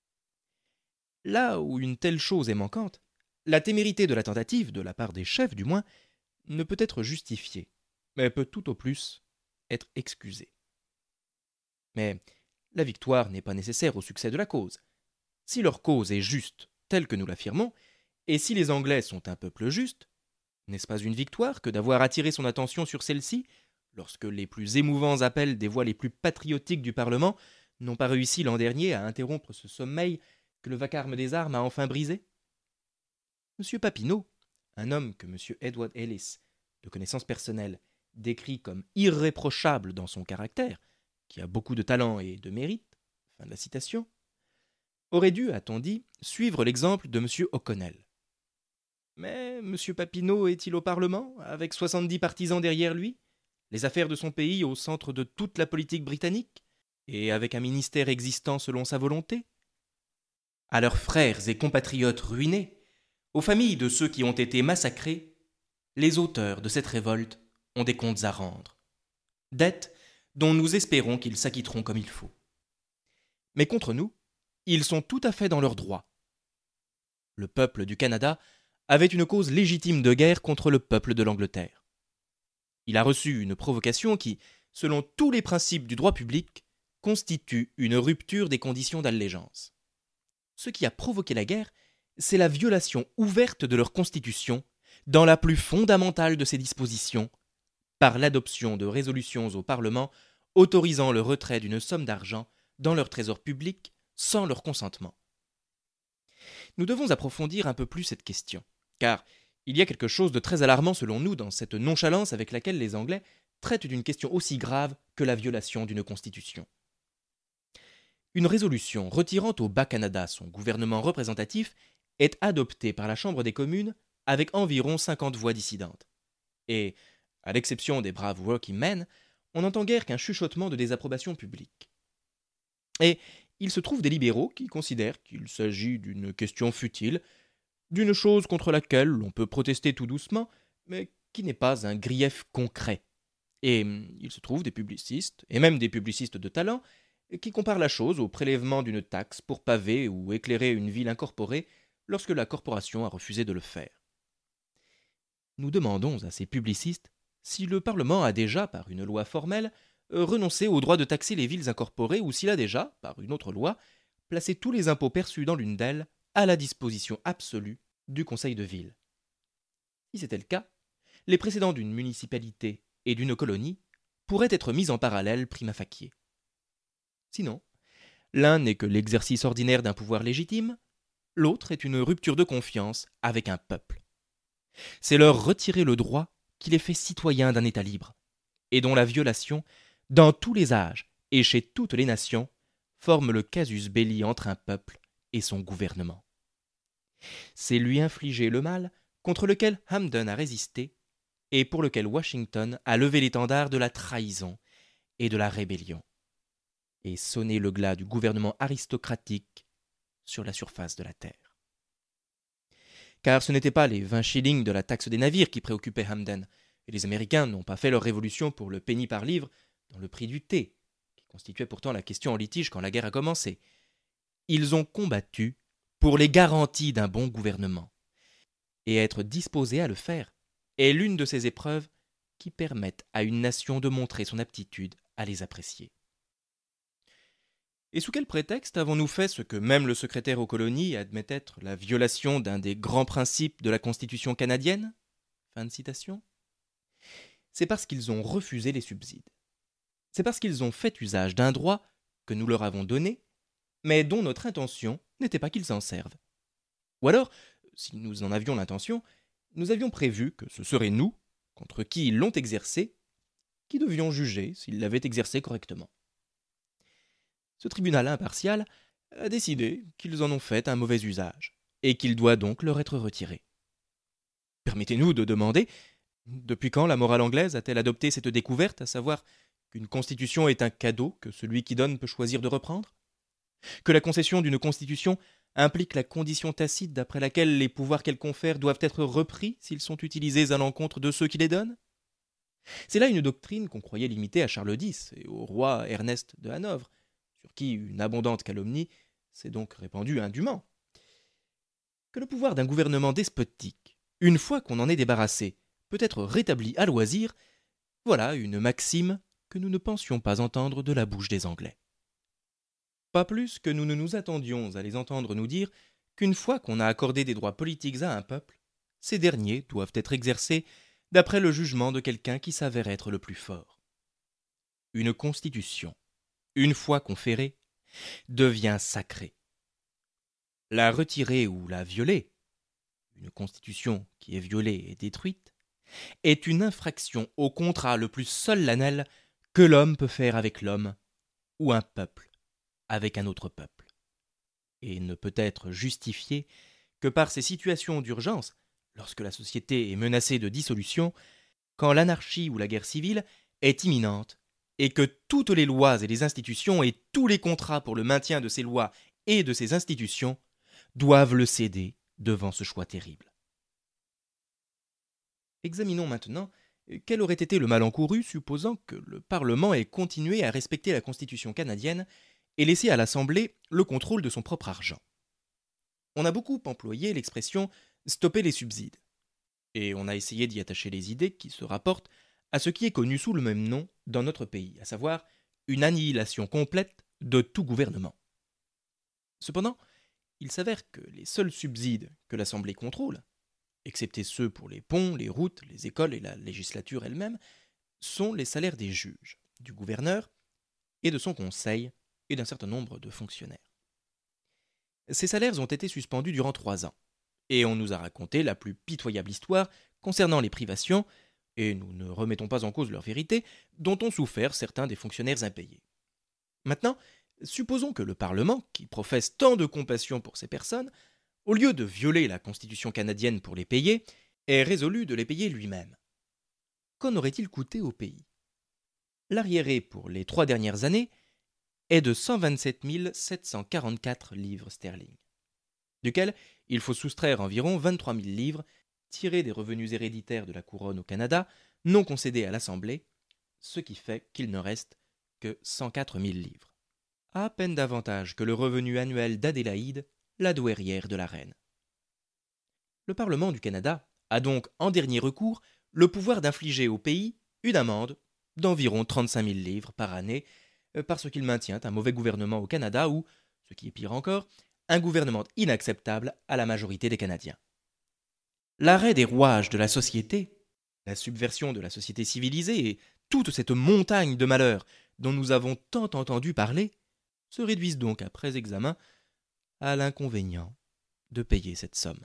Là où une telle chose est manquante, la témérité de la tentative, de la part des chefs du moins, ne peut être justifiée, mais peut tout au plus être excusée. Mais la victoire n'est pas nécessaire au succès de la cause. Si leur cause est juste, telle que nous l'affirmons, et si les Anglais sont un peuple juste, n'est-ce pas une victoire que d'avoir attiré son attention sur celle-ci, lorsque les plus émouvants appels des voix les plus patriotiques du Parlement n'ont pas réussi l'an dernier à interrompre ce sommeil que le vacarme des armes a enfin brisé? M. Papineau, un homme que M. Edward Ellis, de connaissance personnelle, décrit comme irréprochable dans son caractère, qui a beaucoup de talent et de mérite, fin de la citation, aurait dû, a-t-on dit, suivre l'exemple de M. O'Connell. Mais M. Papineau est-il au Parlement, avec 70 partisans derrière lui, les affaires de son pays au centre de toute la politique britannique, et avec un ministère existant selon sa volonté? À leurs frères et compatriotes ruinés, aux familles de ceux qui ont été massacrés, les auteurs de cette révolte ont des comptes à rendre. Dettes dont nous espérons qu'ils s'acquitteront comme il faut. Mais contre nous, ils sont tout à fait dans leurs droits. Le peuple du Canada avait une cause légitime de guerre contre le peuple de l'Angleterre. Il a reçu une provocation qui, selon tous les principes du droit public, constitue une rupture des conditions d'allégeance. Ce qui a provoqué la guerre, c'est la violation ouverte de leur constitution, dans la plus fondamentale de ses dispositions, par l'adoption de résolutions au Parlement autorisant le retrait d'une somme d'argent dans leur trésor public sans leur consentement. Nous devons approfondir un peu plus cette question, car il y a quelque chose de très alarmant selon nous dans cette nonchalance avec laquelle les Anglais traitent d'une question aussi grave que la violation d'une constitution. Une résolution retirant au Bas-Canada son gouvernement représentatif est adoptée par la Chambre des communes avec environ 50 voix dissidentes. Et, à l'exception des braves working men, on n'entend guère qu'un chuchotement de désapprobation publique. Et il se trouve des libéraux qui considèrent qu'il s'agit d'une question futile, d'une chose contre laquelle l'on peut protester tout doucement, mais qui n'est pas un grief concret. Et il se trouve des publicistes, et même des publicistes de talent, qui comparent la chose au prélèvement d'une taxe pour paver ou éclairer une ville incorporée lorsque la corporation a refusé de le faire. Nous demandons à ces publicistes si le Parlement a déjà, par une loi formelle, renoncé au droit de taxer les villes incorporées ou s'il a déjà, par une autre loi, placé tous les impôts perçus dans l'une d'elles à la disposition absolue du conseil de ville. Si c'était le cas, les précédents d'une municipalité et d'une colonie pourraient être mis en parallèle prima facie. Sinon, l'un n'est que l'exercice ordinaire d'un pouvoir légitime, l'autre est une rupture de confiance avec un peuple. C'est leur retirer le droit qui les fait citoyens d'un État libre, et dont la violation, dans tous les âges et chez toutes les nations, forme le casus belli entre un peuple et son gouvernement. C'est lui infliger le mal contre lequel Hampden a résisté et pour lequel Washington a levé l'étendard de la trahison et de la rébellion, et sonné le glas du gouvernement aristocratique sur la surface de la terre. Car ce n'étaient pas les 20 shillings de la taxe des navires qui préoccupaient Hampden, et les Américains n'ont pas fait leur révolution pour le penny par livre dans le prix du thé, qui constituait pourtant la question en litige quand la guerre a commencé. Ils ont combattu pour les garanties d'un bon gouvernement, et être disposés à le faire est l'une de ces épreuves qui permettent à une nation de montrer son aptitude à les apprécier. Et sous quel prétexte avons-nous fait ce que même le secrétaire aux colonies admet être la violation d'un des grands principes de la Constitution canadienne ? Fin de citation. c'est parce qu'ils ont refusé les subsides. C'est parce qu'ils ont fait usage d'un droit que nous leur avons donné, mais dont notre intention n'était pas qu'ils s'en servent. Ou alors, si nous en avions l'intention, nous avions prévu que ce serait nous, contre qui ils l'ont exercé, qui devions juger s'ils l'avaient exercé correctement. Ce tribunal impartial a décidé qu'ils en ont fait un mauvais usage, et qu'il doit donc leur être retiré. Permettez-nous de demander, depuis quand la morale anglaise a-t-elle adopté cette découverte, à savoir qu'une constitution est un cadeau que celui qui donne peut choisir de reprendre? Que la concession d'une constitution implique la condition tacite d'après laquelle les pouvoirs qu'elle confère doivent être repris s'ils sont utilisés à l'encontre de ceux qui les donnent? C'est là une doctrine qu'on croyait limitée à Charles X et au roi Ernest de Hanovre, sur qui une abondante calomnie s'est donc répandue indûment. Que le pouvoir d'un gouvernement despotique, une fois qu'on en est débarrassé, peut être rétabli à loisir, voilà une maxime que nous ne pensions pas entendre de la bouche des Anglais. Pas plus que nous ne nous attendions à les entendre nous dire qu'une fois qu'on a accordé des droits politiques à un peuple, ces derniers doivent être exercés d'après le jugement de quelqu'un qui s'avère être le plus fort. Une constitution, une fois conférée, devient sacrée. La retirer ou la violer, une constitution qui est violée et détruite, est une infraction au contrat le plus solennel que l'homme peut faire avec l'homme, ou un peuple avec un autre peuple, et ne peut être justifiée que par ces situations d'urgence, lorsque la société est menacée de dissolution, quand l'anarchie ou la guerre civile est imminente, et que toutes les lois et les institutions et tous les contrats pour le maintien de ces lois et de ces institutions doivent le céder devant ce choix terrible. Examinons maintenant quel aurait été le mal encouru supposant que le Parlement ait continué à respecter la Constitution canadienne et laissé à l'Assemblée le contrôle de son propre argent. On a beaucoup employé l'expression « stopper les subsides », et on a essayé d'y attacher les idées qui se rapportent à ce qui est connu sous le même nom dans notre pays, à savoir une annihilation complète de tout gouvernement. Cependant, il s'avère que les seuls subsides que l'Assemblée contrôle, excepté ceux pour les ponts, les routes, les écoles et la législature elle-même, sont les salaires des juges, du gouverneur et de son conseil et d'un certain nombre de fonctionnaires. Ces salaires ont été suspendus durant 3 ans, et on nous a raconté la plus pitoyable histoire concernant les privations, et nous ne remettons pas en cause leur vérité, dont ont souffert certains des fonctionnaires impayés. Maintenant, supposons que le Parlement, qui professe tant de compassion pour ces personnes, au lieu de violer la Constitution canadienne pour les payer, ait résolu de les payer lui-même. Qu'en aurait-il coûté au pays? L'arriéré pour les 3 dernières années est de 127 744 livres sterling, duquel il faut soustraire environ 23 000 livres tirés des revenus héréditaires de la couronne au Canada, non concédés à l'Assemblée, ce qui fait qu'il ne reste que 104 000 livres. À peine davantage que le revenu annuel d'Adélaïde, la douairière de la reine. Le Parlement du Canada a donc, en dernier recours, le pouvoir d'infliger au pays une amende d'environ 35 000 livres par année parce qu'il maintient un mauvais gouvernement au Canada ou, ce qui est pire encore, un gouvernement inacceptable à la majorité des Canadiens. L'arrêt des rouages de la société, la subversion de la société civilisée et toute cette montagne de malheurs dont nous avons tant entendu parler se réduisent donc après examen à l'inconvénient de payer cette somme.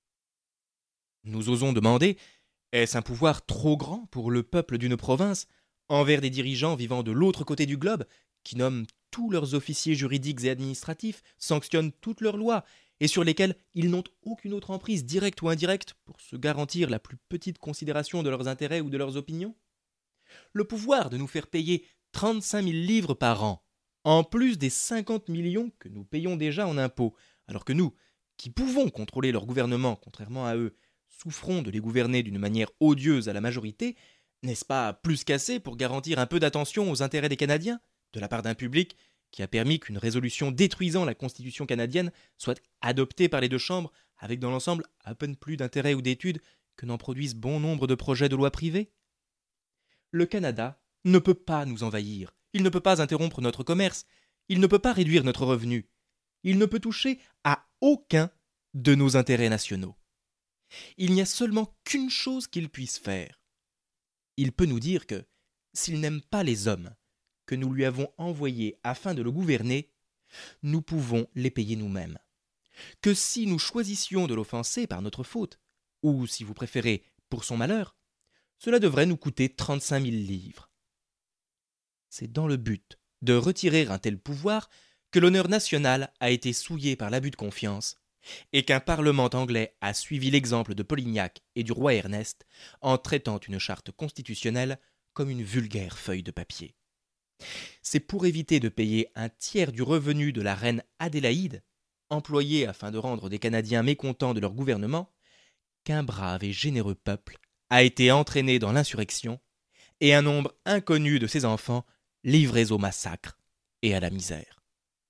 Nous osons demander, est-ce un pouvoir trop grand pour le peuple d'une province envers des dirigeants vivant de l'autre côté du globe, qui nomment tous leurs officiers juridiques et administratifs, sanctionnent toutes leurs lois, et sur lesquels ils n'ont aucune autre emprise, directe ou indirecte, pour se garantir la plus petite considération de leurs intérêts ou de leurs opinions? Le pouvoir de nous faire payer 35 000 livres par an, en plus des 50 millions que nous payons déjà en impôts, alors que nous, qui pouvons contrôler leur gouvernement, contrairement à eux, souffrons de les gouverner d'une manière odieuse à la majorité, n'est-ce pas plus qu'assez pour garantir un peu d'attention aux intérêts des Canadiens, de la part d'un public qui a permis qu'une résolution détruisant la Constitution canadienne soit adoptée par les deux chambres, avec dans l'ensemble à peine plus d'intérêt ou d'études que n'en produisent bon nombre de projets de loi privée? Le Canada ne peut pas nous envahir, il ne peut pas interrompre notre commerce, il ne peut pas réduire notre revenu, il ne peut toucher à aucun de nos intérêts nationaux. Il n'y a seulement qu'une chose qu'il puisse faire, il peut nous dire que, s'il n'aime pas les hommes que nous lui avons envoyés afin de le gouverner, nous pouvons les payer nous-mêmes. Que si nous choisissions de l'offenser par notre faute, ou si vous préférez, pour son malheur, cela devrait nous coûter 35 000 livres. C'est dans le but de retirer un tel pouvoir que l'honneur national a été souillé par l'abus de confiance et qu'un parlement anglais a suivi l'exemple de Polignac et du roi Ernest en traitant une charte constitutionnelle comme une vulgaire feuille de papier. C'est pour éviter de payer un tiers du revenu de la reine Adélaïde, employé afin de rendre des Canadiens mécontents de leur gouvernement, qu'un brave et généreux peuple a été entraîné dans l'insurrection et un nombre inconnu de ses enfants livrés au massacre et à la misère.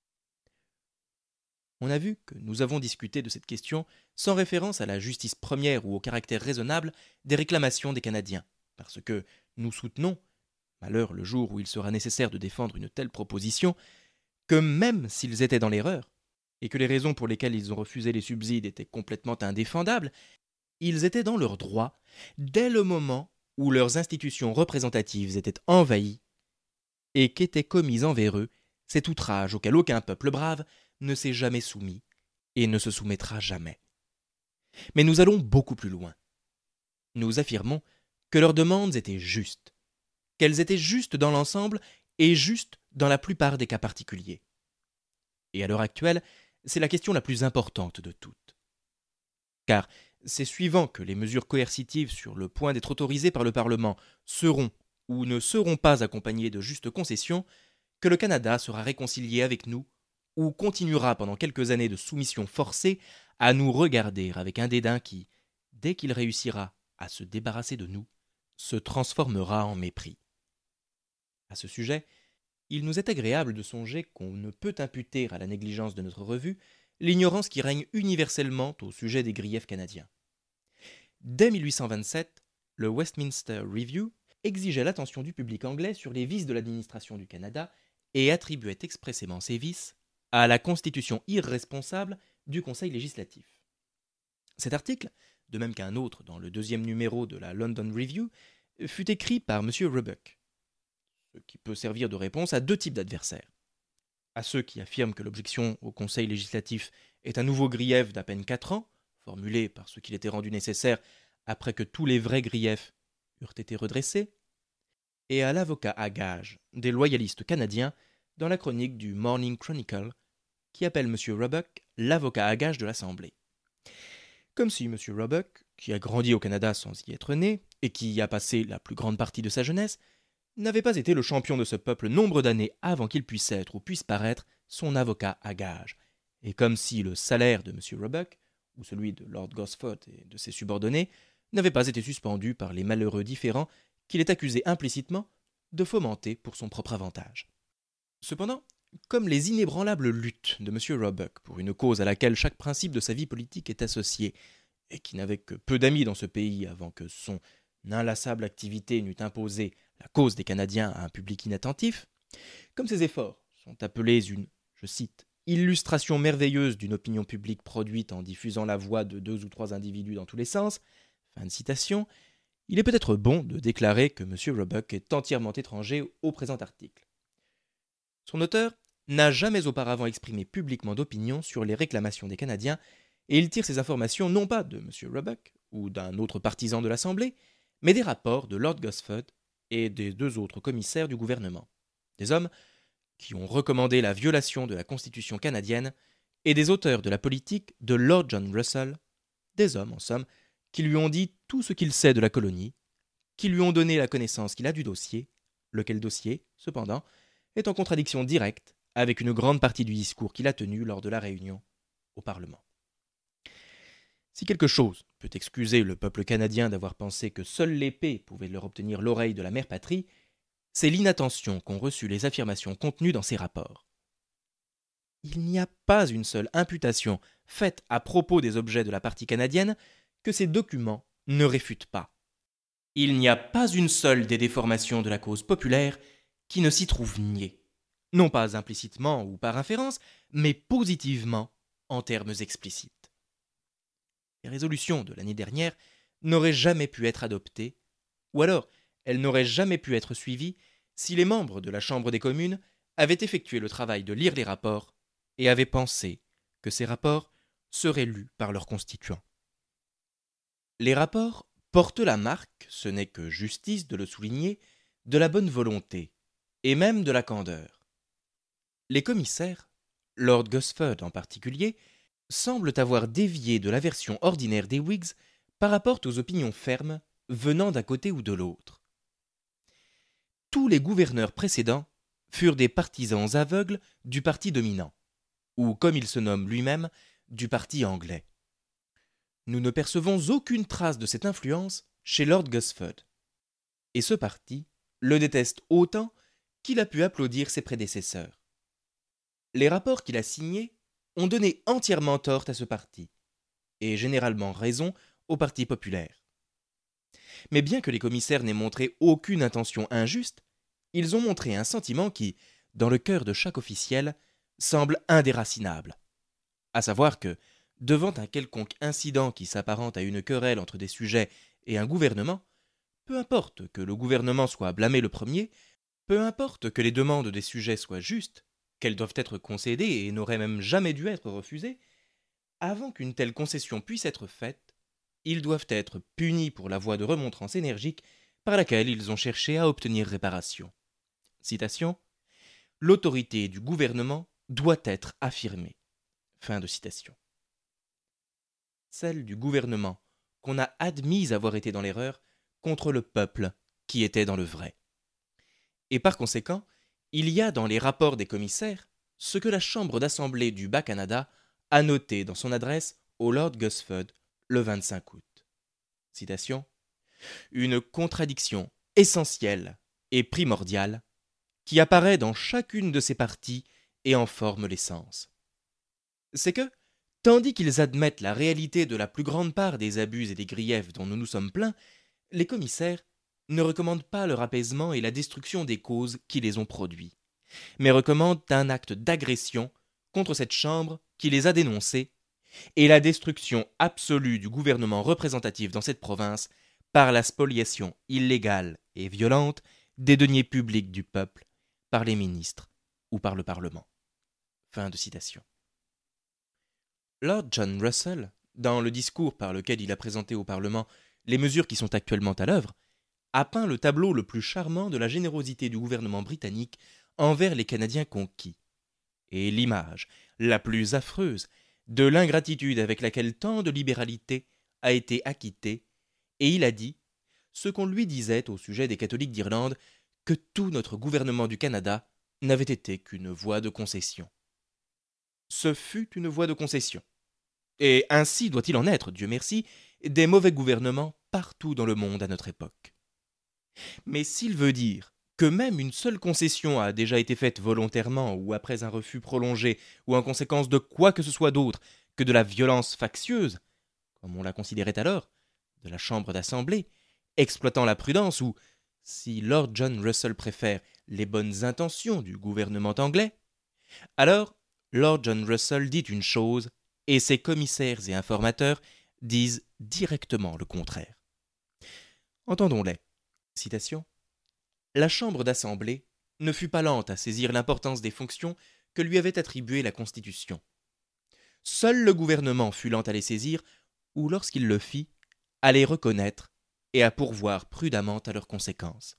On a vu que nous avons discuté de cette question sans référence à la justice première ou au caractère raisonnable des réclamations des Canadiens, parce que nous soutenons, malheur le jour où il sera nécessaire de défendre une telle proposition, que même s'ils étaient dans l'erreur, et que les raisons pour lesquelles ils ont refusé les subsides étaient complètement indéfendables, ils étaient dans leur droit dès le moment où leurs institutions représentatives étaient envahies et qu'était commis envers eux cet outrage auquel aucun peuple brave ne s'est jamais soumis et ne se soumettra jamais. Mais nous allons beaucoup plus loin. Nous affirmons que leurs demandes étaient justes, qu'elles étaient justes dans l'ensemble et justes dans la plupart des cas particuliers. Et à l'heure actuelle, c'est la question la plus importante de toutes. Car c'est suivant que les mesures coercitives sur le point d'être autorisées par le Parlement seront ou ne seront pas accompagnées de justes concessions que le Canada sera réconcilié avec nous ou continuera pendant quelques années de soumission forcée à nous regarder avec un dédain qui, dès qu'il réussira à se débarrasser de nous, se transformera en mépris. À ce sujet, il nous est agréable de songer qu'on ne peut imputer à la négligence de notre revue l'ignorance qui règne universellement au sujet des griefs canadiens. Dès 1827, le Westminster Review exigeait l'attention du public anglais sur les vices de l'administration du Canada et attribuait expressément ces vices à la constitution irresponsable du Conseil législatif. Cet article, de même qu'un autre dans le deuxième numéro de la London Review, fut écrit par M. Roebuck, ce qui peut servir de réponse à deux types d'adversaires. À ceux qui affirment que l'objection au Conseil législatif est un nouveau grief d'à peine 4 ans, formulé parce qu'il était rendu nécessaire après que tous les vrais griefs eurent été redressés, et à l'avocat à gage des loyalistes canadiens dans la chronique du Morning Chronicle, qui appelle M. Roebuck l'avocat à gage de l'Assemblée. Comme si M. Roebuck, qui a grandi au Canada sans y être né, et qui y a passé la plus grande partie de sa jeunesse, n'avait pas été le champion de ce peuple nombre d'années avant qu'il puisse être ou puisse paraître son avocat à gage, et comme si le salaire de M. Roebuck, ou celui de Lord Gosford et de ses subordonnés, n'avait pas été suspendu par les malheureux différends qu'il est accusé implicitement de fomenter pour son propre avantage. Cependant, comme les inébranlables luttes de M. Roebuck pour une cause à laquelle chaque principe de sa vie politique est associé, et qui n'avait que peu d'amis dans ce pays avant que son inlassable activité n'eût imposé la cause des Canadiens à un public inattentif, comme ces efforts sont appelés une, je cite, illustration merveilleuse d'une opinion publique produite en diffusant la voix de 2 ou 3 individus dans tous les sens, fin de citation, il est peut-être bon de déclarer que M. Roebuck est entièrement étranger au présent article. Son auteur n'a jamais auparavant exprimé publiquement d'opinion sur les réclamations des Canadiens, et il tire ses informations non pas de M. Roebuck ou d'un autre partisan de l'Assemblée, mais des rapports de Lord Gosford et des 2 autres commissaires du gouvernement, des hommes qui ont recommandé la violation de la Constitution canadienne et des auteurs de la politique de Lord John Russell, des hommes, en somme, qui lui ont dit tout ce qu'il sait de la colonie, qui lui ont donné la connaissance qu'il a du dossier, lequel dossier, cependant, est en contradiction directe avec une grande partie du discours qu'il a tenu lors de la réunion au Parlement. Si quelque chose peut excuser le peuple canadien d'avoir pensé que seule l'épée pouvait leur obtenir l'oreille de la mère patrie, c'est l'inattention qu'ont reçue les affirmations contenues dans ces rapports. Il n'y a pas une seule imputation faite à propos des objets de la partie canadienne que ces documents ne réfutent pas. Il n'y a pas une seule des déformations de la cause populaire qui ne s'y trouve niée, non pas implicitement ou par inférence, mais positivement en termes explicites. Les résolutions de l'année dernière n'auraient jamais pu être adoptées, ou alors elle n'aurait jamais pu être suivie si les membres de la Chambre des communes avaient effectué le travail de lire les rapports et avaient pensé que ces rapports seraient lus par leurs constituants. Les rapports portent la marque, ce n'est que justice de le souligner, de la bonne volonté, et même de la candeur. Les commissaires, Lord Gosford en particulier, semblent avoir dévié de la version ordinaire des Whigs par rapport aux opinions fermes venant d'un côté ou de l'autre. Tous les gouverneurs précédents furent des partisans aveugles du parti dominant, ou comme il se nomme lui-même, du parti anglais. Nous ne percevons aucune trace de cette influence chez Lord Gosford. Et ce parti le déteste autant qu'il a pu applaudir ses prédécesseurs. Les rapports qu'il a signés ont donné entièrement tort à ce parti, et généralement raison au Parti populaire. Mais bien que les commissaires n'aient montré aucune intention injuste, ils ont montré un sentiment qui, dans le cœur de chaque officiel, semble indéracinable. À savoir que, devant un quelconque incident qui s'apparente à une querelle entre des sujets et un gouvernement, peu importe que le gouvernement soit blâmé le premier, peu importe que les demandes des sujets soient justes, qu'elles doivent être concédées et n'auraient même jamais dû être refusées, avant qu'une telle concession puisse être faite, ils doivent être punis pour la voie de remontrance énergique par laquelle ils ont cherché à obtenir réparation. Citation. L'autorité du gouvernement doit être affirmée. Fin de citation. Celle du gouvernement qu'on a admis avoir été dans l'erreur contre le peuple qui était dans le vrai. Et par conséquent, il y a dans les rapports des commissaires ce que la Chambre d'Assemblée du Bas-Canada a noté dans son adresse au Lord Gosford le 25 août. Citation. Une contradiction essentielle et primordiale qui apparaît dans chacune de ces parties et en forme l'essence. C'est que, tandis qu'ils admettent la réalité de la plus grande part des abus et des griefs dont nous nous sommes plaints, les commissaires ne recommandent pas leur apaisement et la destruction des causes qui les ont produits, mais recommandent un acte d'agression contre cette Chambre qui les a dénoncés et la destruction absolue du gouvernement représentatif dans cette province par la spoliation illégale et violente des deniers publics du peuple par les ministres ou par le Parlement. Fin de citation. Lord John Russell, dans le discours par lequel il a présenté au Parlement les mesures qui sont actuellement à l'œuvre, a peint le tableau le plus charmant de la générosité du gouvernement britannique envers les Canadiens conquis, et l'image la plus affreuse de l'ingratitude avec laquelle tant de libéralité a été acquittée, et il a dit, ce qu'on lui disait au sujet des catholiques d'Irlande, que tout notre gouvernement du Canada n'avait été qu'une voie de concession. Ce fut une voie de concession. Et ainsi doit-il en être, Dieu merci, des mauvais gouvernements partout dans le monde à notre époque. Mais s'il veut dire que même une seule concession a déjà été faite volontairement ou après un refus prolongé ou en conséquence de quoi que ce soit d'autre que de la violence factieuse, comme on la considérait alors, de la Chambre d'Assemblée, exploitant la prudence ou, si Lord John Russell préfère, les bonnes intentions du gouvernement anglais, alors Lord John Russell dit une chose et ses commissaires et informateurs disent directement le contraire. Entendons-les. Citation. La Chambre d'Assemblée ne fut pas lente à saisir l'importance des fonctions que lui avait attribuées la Constitution. Seul le gouvernement fut lent à les saisir, ou lorsqu'il le fit, à les reconnaître et à pourvoir prudemment à leurs conséquences.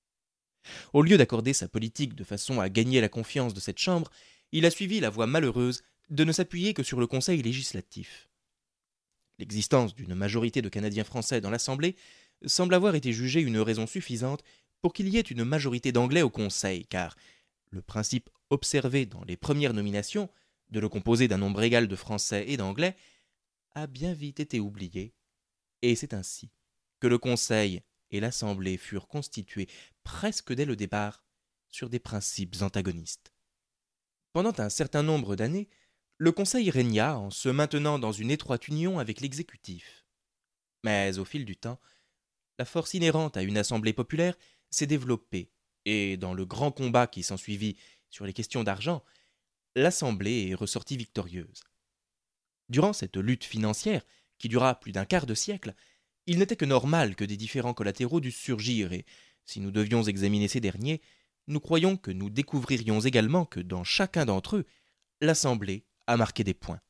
Au lieu d'accorder sa politique de façon à gagner la confiance de cette Chambre, il a suivi la voie malheureuse de ne s'appuyer que sur le Conseil législatif. L'existence d'une majorité de Canadiens français dans l'Assemblée semble avoir été jugée une raison suffisante pour qu'il y ait une majorité d'Anglais au Conseil, car le principe observé dans les premières nominations, de le composer d'un nombre égal de Français et d'Anglais, a bien vite été oublié, et c'est ainsi que le Conseil et l'Assemblée furent constitués presque dès le départ sur des principes antagonistes. Pendant un certain nombre d'années, le Conseil régna en se maintenant dans une étroite union avec l'exécutif. Mais au fil du temps, la force inhérente à une assemblée populaire s'est développée, et dans le grand combat qui s'ensuivit sur les questions d'argent, l'Assemblée est ressortie victorieuse. Durant cette lutte financière, qui dura plus d'un quart de siècle, il n'était que normal que des différends collatéraux dussent surgir, et Si nous devions examiner ces derniers, nous croyons que nous découvririons également que dans chacun d'entre eux, l'Assemblée a marqué des points.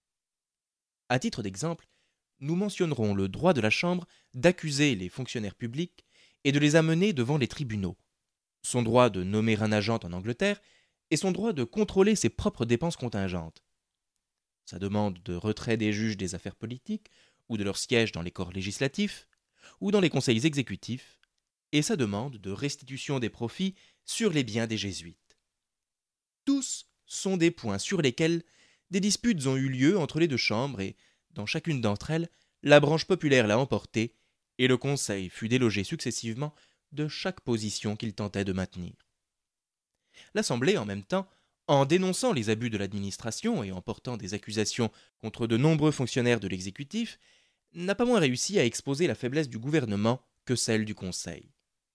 À titre d'exemple, nous mentionnerons le droit de la Chambre d'accuser les fonctionnaires publics et de les amener devant les tribunaux, son droit de nommer un agent en Angleterre et son droit de contrôler ses propres dépenses contingentes, sa demande de retrait des juges des affaires politiques ou de leur siège dans les corps législatifs ou dans les conseils exécutifs, et sa demande de restitution des profits sur les biens des jésuites. Tous sont des points sur lesquels des disputes ont eu lieu entre les deux chambres et, dans chacune d'entre elles, la branche populaire l'a emporté et le Conseil fut délogé successivement de chaque position qu'il tentait de maintenir. L'Assemblée, en même temps, en dénonçant les abus de l'administration et en portant des accusations contre de nombreux fonctionnaires de l'exécutif, n'a pas moins réussi à exposer la faiblesse du gouvernement que celle du Conseil.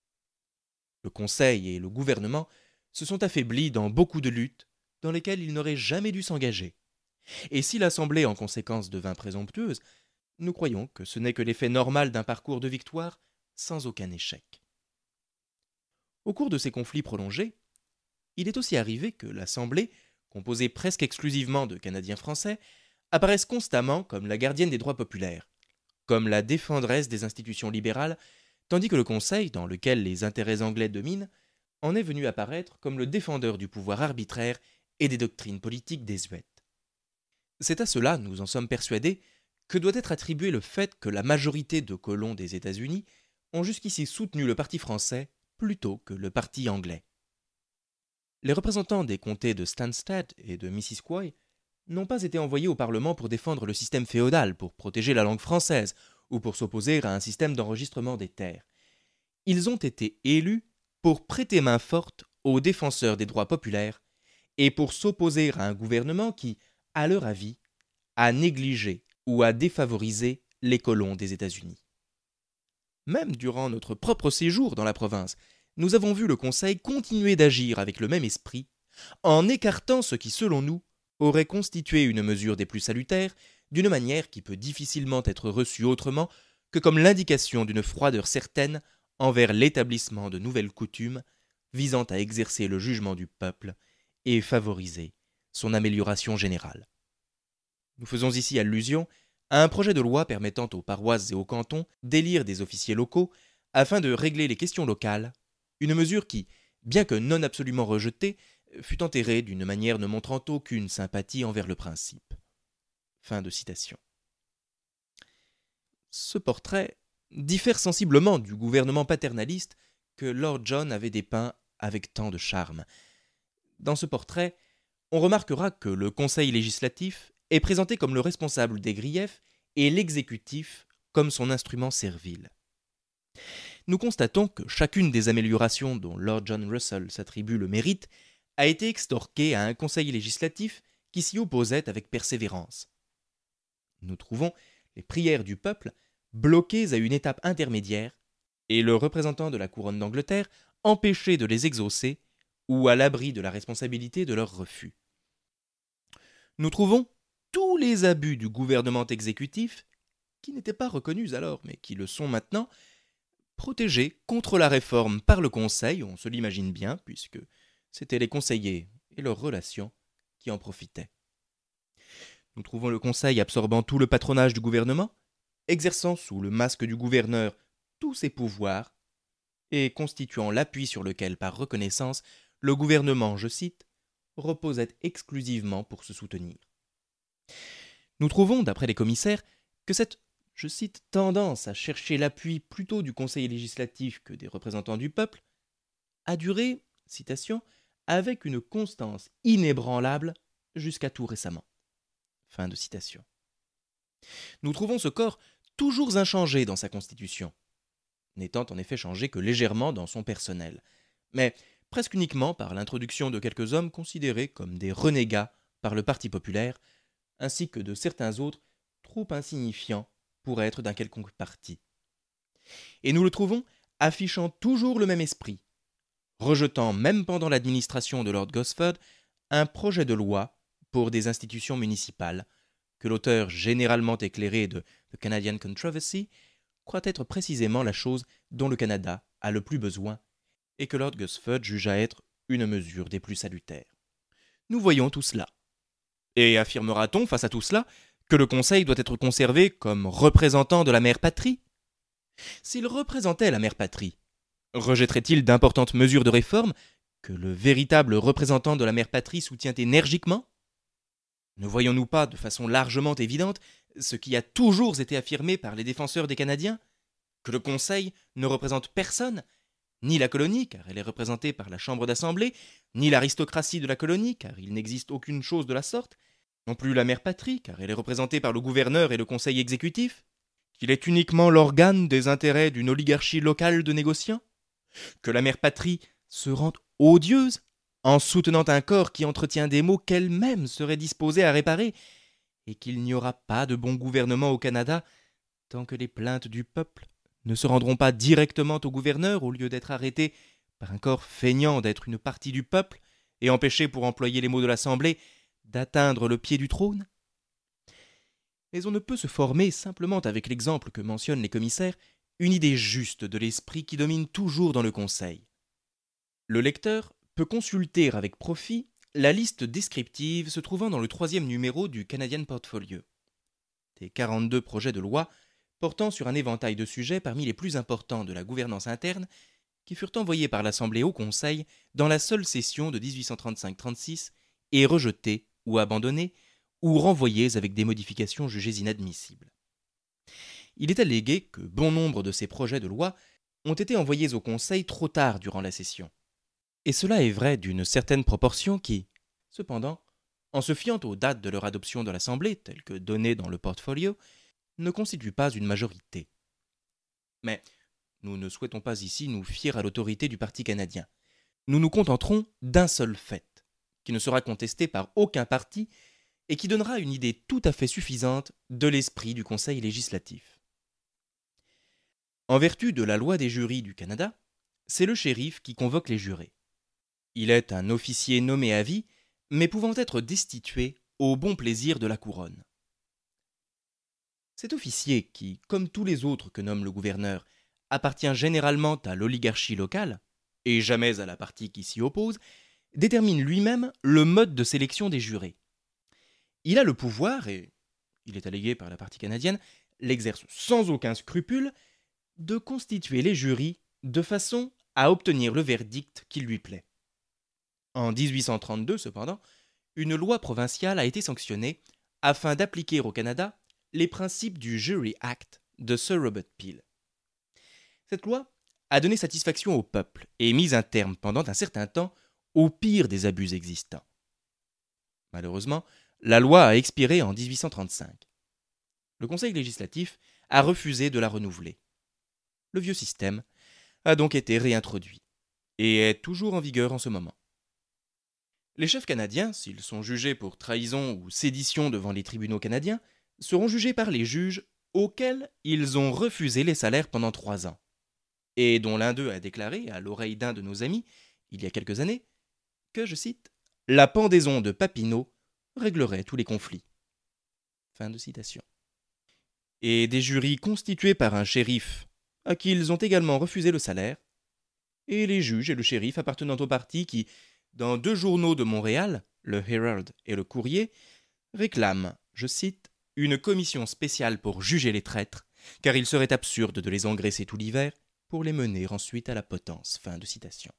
Le Conseil et le gouvernement se sont affaiblis dans beaucoup de luttes dans lesquelles ils n'auraient jamais dû s'engager. Et si l'Assemblée en conséquence devint présomptueuse, nous croyons que ce n'est que l'effet normal d'un parcours de victoire sans aucun échec. Au cours de ces conflits prolongés, il est aussi arrivé que l'Assemblée, composée presque exclusivement de Canadiens français, apparaisse constamment comme la gardienne des droits populaires, comme la défendresse des institutions libérales, tandis que le Conseil, dans lequel les intérêts anglais dominent, en est venu apparaître comme le défendeur du pouvoir arbitraire et des doctrines politiques désuètes. C'est à cela, nous en sommes persuadés, que doit être attribué le fait que la majorité de colons des États-Unis ont jusqu'ici soutenu le parti français plutôt que le parti anglais. Les représentants des comtés de Stansted et de Missisquoi n'ont pas été envoyés au Parlement pour défendre le système féodal, pour protéger la langue française ou pour s'opposer à un système d'enregistrement des terres. Ils ont été élus pour prêter main forte aux défenseurs des droits populaires et pour s'opposer à un gouvernement qui, à leur avis, a négligé ou a défavorisé les colons des États-Unis. Même durant notre propre séjour dans la province, nous avons vu le Conseil continuer d'agir avec le même esprit, en écartant ce qui, selon nous, aurait constitué une mesure des plus salutaires, d'une manière qui peut difficilement être reçue autrement que comme l'indication d'une froideur certaine envers l'établissement de nouvelles coutumes visant à exercer le jugement du peuple et favoriser son amélioration générale. Nous faisons ici allusion à un projet de loi permettant aux paroisses et aux cantons d'élire des officiers locaux afin de régler les questions locales, une mesure qui, bien que non absolument rejetée, fut enterrée d'une manière ne montrant aucune sympathie envers le principe. Fin de citation. Ce portrait diffère sensiblement du gouvernement paternaliste que Lord John avait dépeint avec tant de charme. Dans ce portrait, on remarquera que le Conseil législatif est présenté comme le responsable des griefs et l'exécutif comme son instrument servile. Nous constatons que chacune des améliorations dont Lord John Russell s'attribue le mérite a été extorquée à un Conseil législatif qui s'y opposait avec persévérance. Nous trouvons les prières du peuple bloquées à une étape intermédiaire et le représentant de la couronne d'Angleterre empêché de les exaucer ou à l'abri de la responsabilité de leur refus. Nous trouvons tous les abus du gouvernement exécutif, qui n'étaient pas reconnus alors, mais qui le sont maintenant, protégés contre la réforme par le Conseil, on se l'imagine bien, puisque c'étaient les conseillers et leurs relations qui en profitaient. Nous trouvons le Conseil absorbant tout le patronage du gouvernement, exerçant sous le masque du gouverneur tous ses pouvoirs, et constituant l'appui sur lequel, par reconnaissance, le gouvernement, je cite, reposait exclusivement pour se soutenir. Nous trouvons, d'après les commissaires, que cette, je cite, tendance à chercher l'appui plutôt du Conseil législatif que des représentants du peuple a duré, citation, avec une constance inébranlable jusqu'à tout récemment. Fin de citation. Nous trouvons ce corps toujours inchangé dans sa constitution, n'étant en effet changé que légèrement dans son personnel, mais presque uniquement par l'introduction de quelques hommes considérés comme des renégats par le Parti populaire, ainsi que de certains autres trop insignifiants pour être d'un quelconque parti. Et nous le trouvons affichant toujours le même esprit, rejetant même pendant l'administration de Lord Gosford un projet de loi pour des institutions municipales, que l'auteur généralement éclairé de The Canadian Controversy croit être précisément la chose dont le Canada a le plus besoin et que Lord Gosford jugea être une mesure des plus salutaires. Nous voyons tout cela. Et affirmera-t-on face à tout cela que le Conseil doit être conservé comme représentant de la mère patrie? S'il représentait la mère patrie, rejetterait-il d'importantes mesures de réforme que le véritable représentant de la mère patrie soutient énergiquement? Ne voyons-nous pas de façon largement évidente ce qui a toujours été affirmé par les défenseurs des Canadiens, que le Conseil ne représente personne, ni la colonie, car elle est représentée par la Chambre d'Assemblée, ni l'aristocratie de la colonie, car il n'existe aucune chose de la sorte, non plus la mère patrie, car elle est représentée par le gouverneur et le conseil exécutif, qu'il est uniquement l'organe des intérêts d'une oligarchie locale de négociants, que la mère patrie se rend odieuse en soutenant un corps qui entretient des maux qu'elle-même serait disposée à réparer, et qu'il n'y aura pas de bon gouvernement au Canada tant que les plaintes du peuple ne se rendront pas directement au gouverneur au lieu d'être arrêtées par un corps feignant d'être une partie du peuple et empêché, pour employer les mots de l'Assemblée, d'atteindre le pied du trône? Mais on ne peut se former, simplement avec l'exemple que mentionnent les commissaires, une idée juste de l'esprit qui domine toujours dans le Conseil. Le lecteur peut consulter avec profit la liste descriptive se trouvant dans le 3e numéro du Canadian Portfolio, des 42 projets de loi portant sur un éventail de sujets parmi les plus importants de la gouvernance interne qui furent envoyés par l'Assemblée au Conseil dans la seule session de 1835-36 et rejetés ou abandonnés ou renvoyés avec des modifications jugées inadmissibles. Il est allégué que bon nombre de ces projets de loi ont été envoyés au Conseil trop tard durant la session. Et cela est vrai d'une certaine proportion qui, cependant, en se fiant aux dates de leur adoption de l'Assemblée, telles que données dans le portfolio, ne constitue pas une majorité. Mais nous ne souhaitons pas ici nous fier à l'autorité du Parti canadien. Nous nous contenterons d'un seul fait, qui ne sera contesté par aucun parti et qui donnera une idée tout à fait suffisante de l'esprit du Conseil législatif. En vertu de la loi des jurys du Canada, c'est le shérif qui convoque les jurés. Il est un officier nommé à vie, mais pouvant être destitué au bon plaisir de la couronne. Cet officier, qui, comme tous les autres que nomme le gouverneur, appartient généralement à l'oligarchie locale, et jamais à la partie qui s'y oppose, détermine lui-même le mode de sélection des jurés. Il a le pouvoir, et il est allégué par la partie canadienne, l'exerce sans aucun scrupule, de constituer les jurys de façon à obtenir le verdict qui lui plaît. En 1832, cependant, une loi provinciale a été sanctionnée afin d'appliquer au Canada les principes du Jury Act de Sir Robert Peel. Cette loi a donné satisfaction au peuple et mis un terme pendant un certain temps au pire des abus existants. Malheureusement, la loi a expiré en 1835. Le Conseil législatif a refusé de la renouveler. Le vieux système a donc été réintroduit et est toujours en vigueur en ce moment. Les chefs canadiens, s'ils sont jugés pour trahison ou sédition devant les tribunaux canadiens, seront jugés par les juges auxquels ils ont refusé les salaires pendant 3 ans, et dont l'un d'eux a déclaré à l'oreille d'un de nos amis, il y a quelques années, que, je cite, « la pendaison de Papineau réglerait tous les conflits ». Fin de citation. Et des jurys constitués par un shérif, à qui ils ont également refusé le salaire, et les juges et le shérif appartenant au parti qui, dans 2 journaux de Montréal, le Herald et le Courrier, réclament, je cite, « une commission spéciale pour juger les traîtres, car il serait absurde de les engraisser tout l'hiver pour les mener ensuite à la potence. » Fin de citation.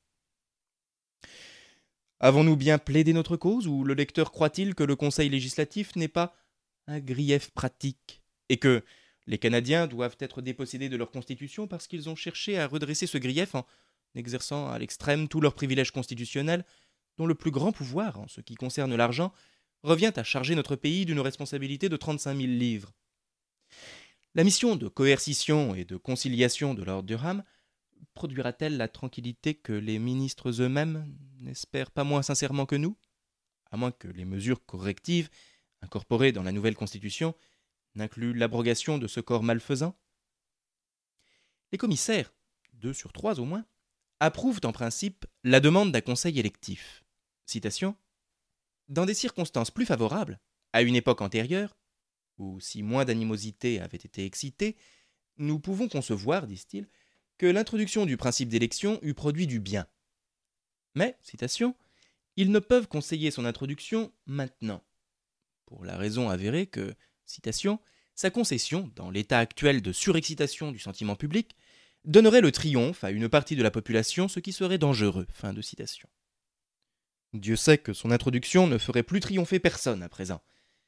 Avons-nous bien plaidé notre cause, ou le lecteur croit-il que le Conseil législatif n'est pas un grief pratique, et que les Canadiens doivent être dépossédés de leur constitution parce qu'ils ont cherché à redresser ce grief en exerçant à l'extrême tous leurs privilèges constitutionnels, dont le plus grand pouvoir, en ce qui concerne l'argent, revient à charger notre pays d'une responsabilité de 35 000 livres. La mission de coercition et de conciliation de Lord Durham produira-t-elle la tranquillité que les ministres eux-mêmes n'espèrent pas moins sincèrement que nous, à moins que les mesures correctives incorporées dans la nouvelle Constitution n'incluent l'abrogation de ce corps malfaisant? Les commissaires, 2 sur 3 au moins, approuvent en principe la demande d'un conseil électif. Citation : « Dans des circonstances plus favorables, à une époque antérieure, où si moins d'animosité avait été excitée, nous pouvons concevoir, disent-ils, que l'introduction du principe d'élection eût produit du bien. Mais, citation, ils ne peuvent conseiller son introduction maintenant, pour la raison avérée que, citation, sa concession, dans l'état actuel de surexcitation du sentiment public, donnerait le triomphe à une partie de la population, ce qui serait dangereux. Fin de citation. Dieu sait que son introduction ne ferait plus triompher personne à présent.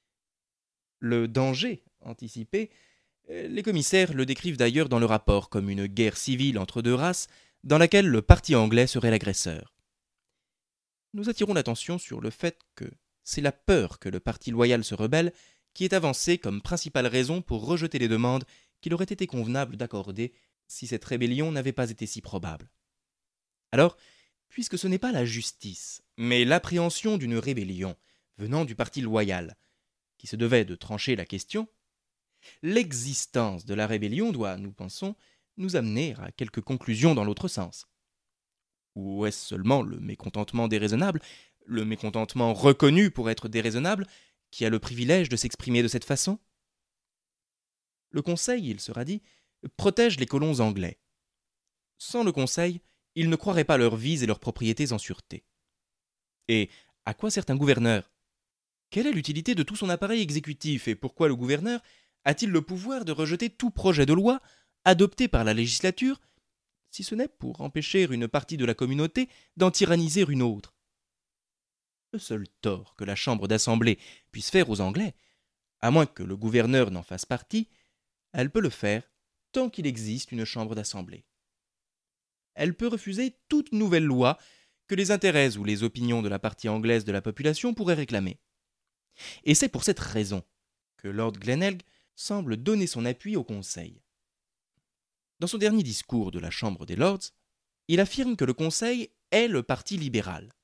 Le danger anticipé, les commissaires le décrivent d'ailleurs dans le rapport comme une guerre civile entre deux races dans laquelle le parti anglais serait l'agresseur. Nous attirons l'attention sur le fait que c'est la peur que le parti loyal se rebelle qui est avancée comme principale raison pour rejeter les demandes qu'il aurait été convenable d'accorder si cette rébellion n'avait pas été si probable. Alors, puisque ce n'est pas la justice, mais l'appréhension d'une rébellion venant du parti loyal, qui se devait de trancher la question, l'existence de la rébellion doit, nous pensons, nous amener à quelques conclusions dans l'autre sens. Ou est-ce seulement le mécontentement déraisonnable, le mécontentement reconnu pour être déraisonnable, qui a le privilège de s'exprimer de cette façon? Le Conseil, il sera dit, protège les colons anglais. Sans le Conseil, ils ne croiraient pas leurs vies et leurs propriétés en sûreté. Et à quoi sert un gouverneur? Quelle est l'utilité de tout son appareil exécutif et pourquoi le gouverneur a-t-il le pouvoir de rejeter tout projet de loi adopté par la législature, si ce n'est pour empêcher une partie de la communauté d'en tyranniser une autre? Le seul tort que la Chambre d'Assemblée puisse faire aux Anglais, à moins que le gouverneur n'en fasse partie, elle peut le faire tant qu'il existe une Chambre d'Assemblée. Elle peut refuser toute nouvelle loi que les intérêts ou les opinions de la partie anglaise de la population pourraient réclamer. Et c'est pour cette raison que Lord Glenelg semble donner son appui au Conseil. Dans son dernier discours de la Chambre des Lords, il affirme que le Conseil est le parti libéral.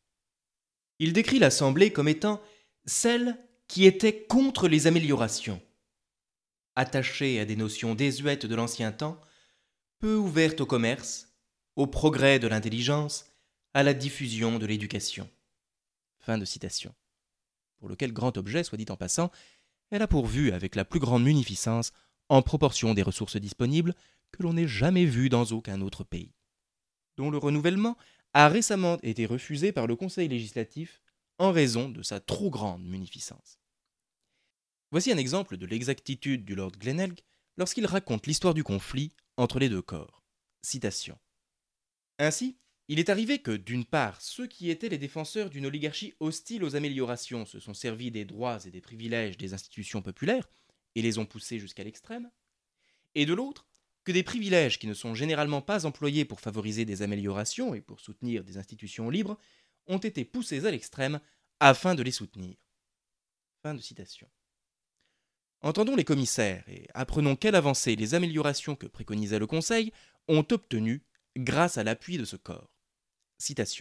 Il décrit l'Assemblée comme étant celle qui était contre les améliorations, attachée à des notions désuètes de l'ancien temps, peu ouverte au commerce, au progrès de l'intelligence, à la diffusion de l'éducation. Fin de citation. Pour lequel grand objet, soit dit en passant, elle a pourvu avec la plus grande munificence en proportion des ressources disponibles que l'on n'ait jamais vues dans aucun autre pays, dont le renouvellement a récemment été refusé par le Conseil législatif en raison de sa trop grande munificence. Voici un exemple de l'exactitude du Lord Glenelg lorsqu'il raconte l'histoire du conflit entre les deux corps. Citation. Ainsi, il est arrivé que, d'une part, ceux qui étaient les défenseurs d'une oligarchie hostile aux améliorations se sont servis des droits et des privilèges des institutions populaires et les ont poussés jusqu'à l'extrême, et de l'autre, que des privilèges qui ne sont généralement pas employés pour favoriser des améliorations et pour soutenir des institutions libres ont été poussés à l'extrême afin de les soutenir. Fin de citation. Entendons les commissaires et apprenons quelle avancée les améliorations que préconisait le Conseil ont obtenues grâce à l'appui de ce corps. Citation.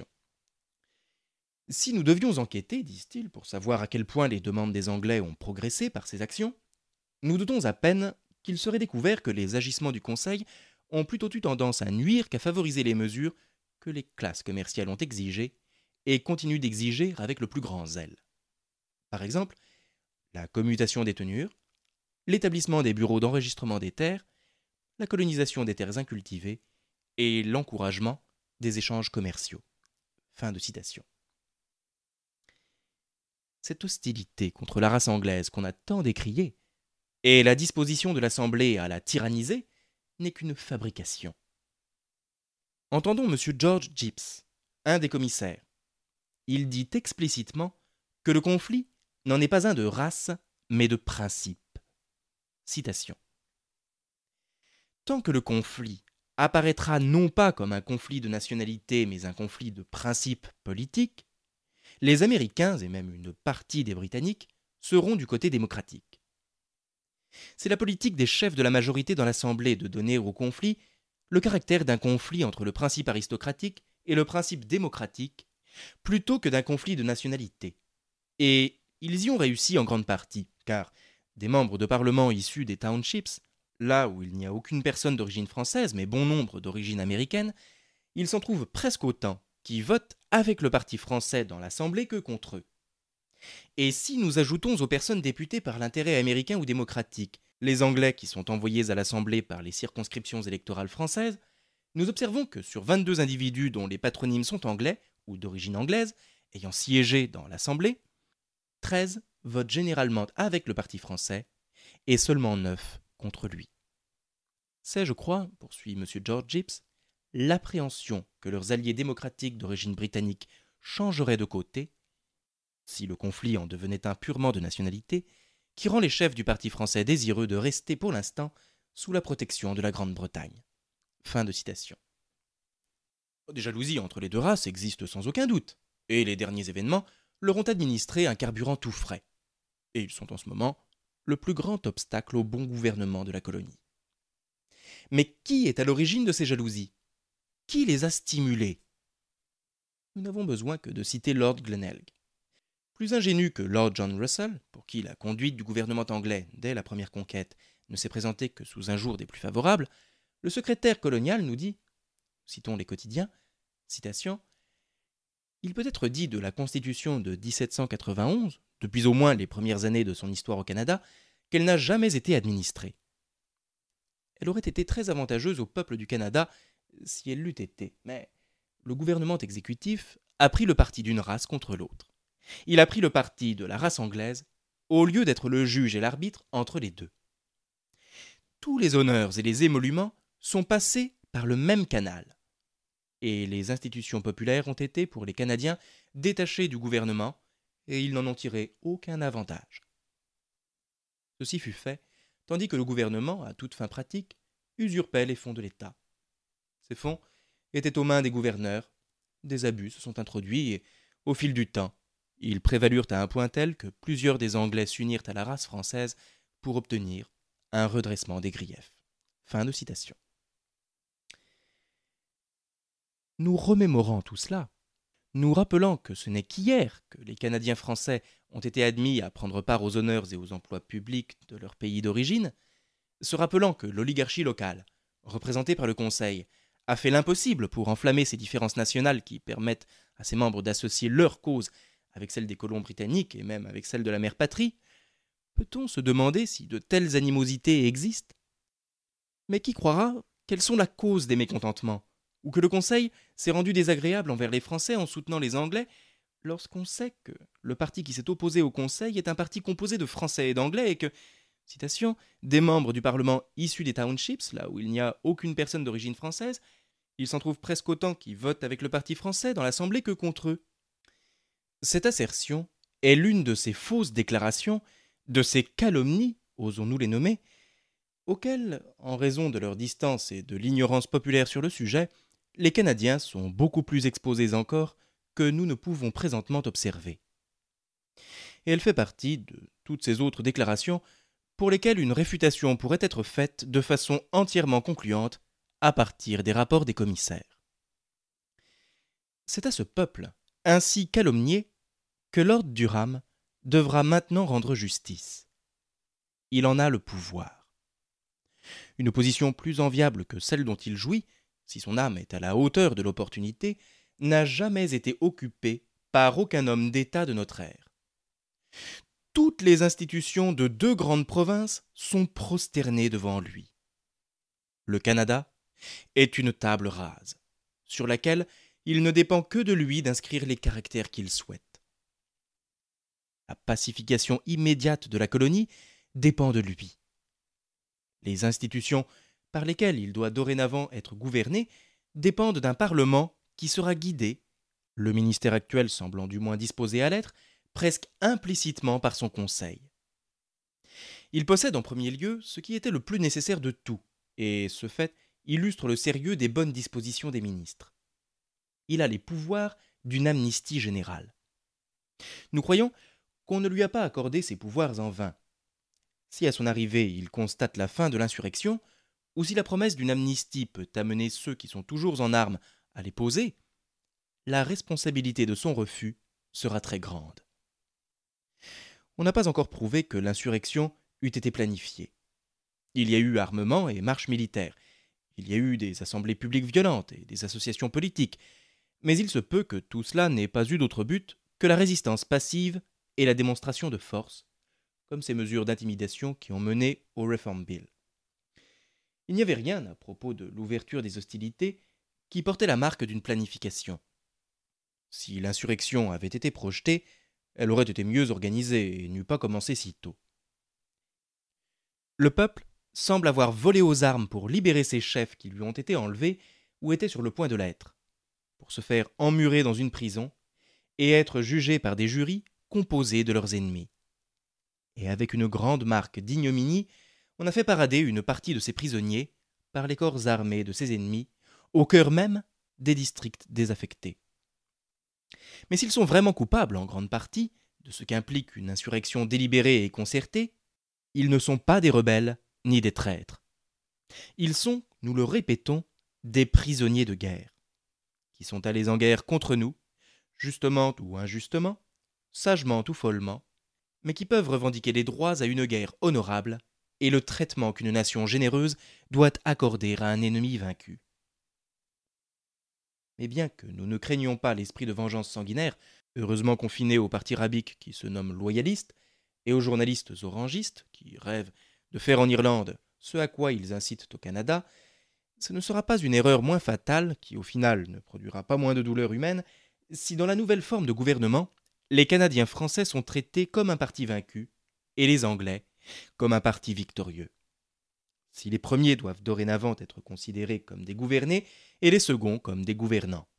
Si nous devions enquêter, disent-ils, pour savoir à quel point les demandes des Anglais ont progressé par ces actions, nous doutons à peine qu'il serait découvert que les agissements du Conseil ont plutôt eu tendance à nuire qu'à favoriser les mesures que les classes commerciales ont exigées et continuent d'exiger avec le plus grand zèle. Par exemple, la commutation des tenures, l'établissement des bureaux d'enregistrement des terres, la colonisation des terres incultivées et l'encouragement des échanges commerciaux. Fin de citation. Cette hostilité contre la race anglaise qu'on a tant décriée et la disposition de l'Assemblée à la tyranniser n'est qu'une fabrication. Entendons M. George Gipps, un des commissaires. Il dit explicitement que le conflit n'en est pas un de race, mais de principe. Citation. Tant que le conflit apparaîtra non pas comme un conflit de nationalité, mais un conflit de principe politique, les Américains, et même une partie des Britanniques, seront du côté démocratique. C'est la politique des chefs de la majorité dans l'Assemblée de donner au conflit le caractère d'un conflit entre le principe aristocratique et le principe démocratique, plutôt que d'un conflit de nationalité. Et ils y ont réussi en grande partie, car des membres de parlement issus des townships, là où il n'y a aucune personne d'origine française, mais bon nombre d'origine américaine, il s'en trouve presque autant qui votent avec le parti français dans l'Assemblée que contre eux. Et si nous ajoutons aux personnes députées par l'intérêt américain ou démocratique les Anglais qui sont envoyés à l'Assemblée par les circonscriptions électorales françaises, nous observons que sur 22 individus dont les patronymes sont anglais ou d'origine anglaise, ayant siégé dans l'Assemblée, 13 votent généralement avec le Parti français et seulement 9 contre lui. C'est, je crois, poursuit M. George Gibbs, l'appréhension que leurs alliés démocratiques d'origine britannique changeraient de côté, si le conflit en devenait un purement de nationalité, qui rend les chefs du Parti français désireux de rester pour l'instant sous la protection de la Grande-Bretagne. Fin de citation. Des jalousies entre les deux races existent sans aucun doute, et les derniers événements leur ont administré un carburant tout frais. Et ils sont en ce moment le plus grand obstacle au bon gouvernement de la colonie. Mais qui est à l'origine de ces jalousies? Qui les a stimulées? Nous n'avons besoin que de citer Lord Glenelg. Plus ingénu que Lord John Russell, pour qui la conduite du gouvernement anglais dès la première conquête ne s'est présentée que sous un jour des plus favorables, le secrétaire colonial nous dit, citons les quotidiens, citation, « Il peut être dit de la Constitution de 1791, depuis au moins les premières années de son histoire au Canada, qu'elle n'a jamais été administrée. Elle aurait été très avantageuse au peuple du Canada si elle l'eût été, mais le gouvernement exécutif a pris le parti d'une race contre l'autre. Il a pris le parti de la race anglaise au lieu d'être le juge et l'arbitre entre les deux. Tous les honneurs et les émoluments sont passés par le même canal, et les institutions populaires ont été, pour les Canadiens, détachées du gouvernement, et ils n'en ont tiré aucun avantage. Ceci fut fait, tandis que le gouvernement, à toute fin pratique, usurpait les fonds de l'État. Ces fonds étaient aux mains des gouverneurs, des abus se sont introduits, et, au fil du temps, ils prévalurent à un point tel que plusieurs des Anglais s'unirent à la race française pour obtenir un redressement des griefs. Fin de citation. Nous remémorant tout cela, nous rappelant que ce n'est qu'hier que les Canadiens français ont été admis à prendre part aux honneurs et aux emplois publics de leur pays d'origine, se rappelant que l'oligarchie locale, représentée par le Conseil, a fait l'impossible pour enflammer ces différences nationales qui permettent à ses membres d'associer leur cause avec celle des colons britanniques et même avec celle de la mère patrie, peut-on se demander si de telles animosités existent? Mais qui croira quelles sont la cause des mécontentements, ou que le Conseil s'est rendu désagréable envers les Français en soutenant les Anglais, lorsqu'on sait que le parti qui s'est opposé au Conseil est un parti composé de Français et d'Anglais et que, citation, des membres du Parlement issus des townships, là où il n'y a aucune personne d'origine française, il s'en trouve presque autant qui votent avec le parti français dans l'Assemblée que contre eux. Cette assertion est l'une de ces fausses déclarations, de ces calomnies, osons-nous les nommer, auxquelles, en raison de leur distance et de l'ignorance populaire sur le sujet, les Canadiens sont beaucoup plus exposés encore que nous ne pouvons présentement observer. Et elle fait partie de toutes ces autres déclarations pour lesquelles une réfutation pourrait être faite de façon entièrement concluante à partir des rapports des commissaires. C'est à ce peuple, ainsi calomnié, que Lord Durham devra maintenant rendre justice. Il en a le pouvoir. Une position plus enviable que celle dont il jouit, si son âme est à la hauteur de l'opportunité, n'a jamais été occupée par aucun homme d'État de notre ère. Toutes les institutions de deux grandes provinces sont prosternées devant lui. Le Canada est une table rase, sur laquelle il ne dépend que de lui d'inscrire les caractères qu'il souhaite. La pacification immédiate de la colonie dépend de lui. Les institutions par lesquelles il doit dorénavant être gouverné dépendent d'un Parlement qui sera guidé, le ministère actuel semblant du moins disposé à l'être, presque implicitement par son Conseil. Il possède en premier lieu ce qui était le plus nécessaire de tout, et ce fait illustre le sérieux des bonnes dispositions des ministres. Il a les pouvoirs d'une amnistie générale. Nous croyons qu'on ne lui a pas accordé ces pouvoirs en vain. Si à son arrivée il constate la fin de l'insurrection, ou si la promesse d'une amnistie peut amener ceux qui sont toujours en armes à les poser, la responsabilité de son refus sera très grande. On n'a pas encore prouvé que l'insurrection eût été planifiée. Il y a eu armement et marche militaire, il y a eu des assemblées publiques violentes et des associations politiques, mais il se peut que tout cela n'ait pas eu d'autre but que la résistance passive et la démonstration de force, comme ces mesures d'intimidation qui ont mené au Reform Bill. Il n'y avait rien à propos de l'ouverture des hostilités qui portait la marque d'une planification. Si l'insurrection avait été projetée, elle aurait été mieux organisée et n'eût pas commencé si tôt. Le peuple semble avoir volé aux armes pour libérer ses chefs qui lui ont été enlevés ou étaient sur le point de l'être, pour se faire emmurer dans une prison et être jugé par des jurys composés de leurs ennemis. Et avec une grande marque d'ignominie, on a fait parader une partie de ces prisonniers par les corps armés de ses ennemis, au cœur même des districts désaffectés. Mais s'ils sont vraiment coupables en grande partie de ce qu'implique une insurrection délibérée et concertée, ils ne sont pas des rebelles ni des traîtres. Ils sont, nous le répétons, des prisonniers de guerre, qui sont allés en guerre contre nous, justement ou injustement, sagement ou follement, mais qui peuvent revendiquer les droits à une guerre honorable et le traitement qu'une nation généreuse doit accorder à un ennemi vaincu. Mais bien que nous ne craignions pas l'esprit de vengeance sanguinaire, heureusement confiné au parti rabique qui se nomme loyaliste, et aux journalistes orangistes qui rêvent de faire en Irlande ce à quoi ils incitent au Canada, ce ne sera pas une erreur moins fatale, qui au final ne produira pas moins de douleur humaine, si dans la nouvelle forme de gouvernement, les Canadiens français sont traités comme un parti vaincu, et les Anglais comme un parti victorieux. Si les premiers doivent dorénavant être considérés comme des gouvernés, et les seconds comme des gouvernants.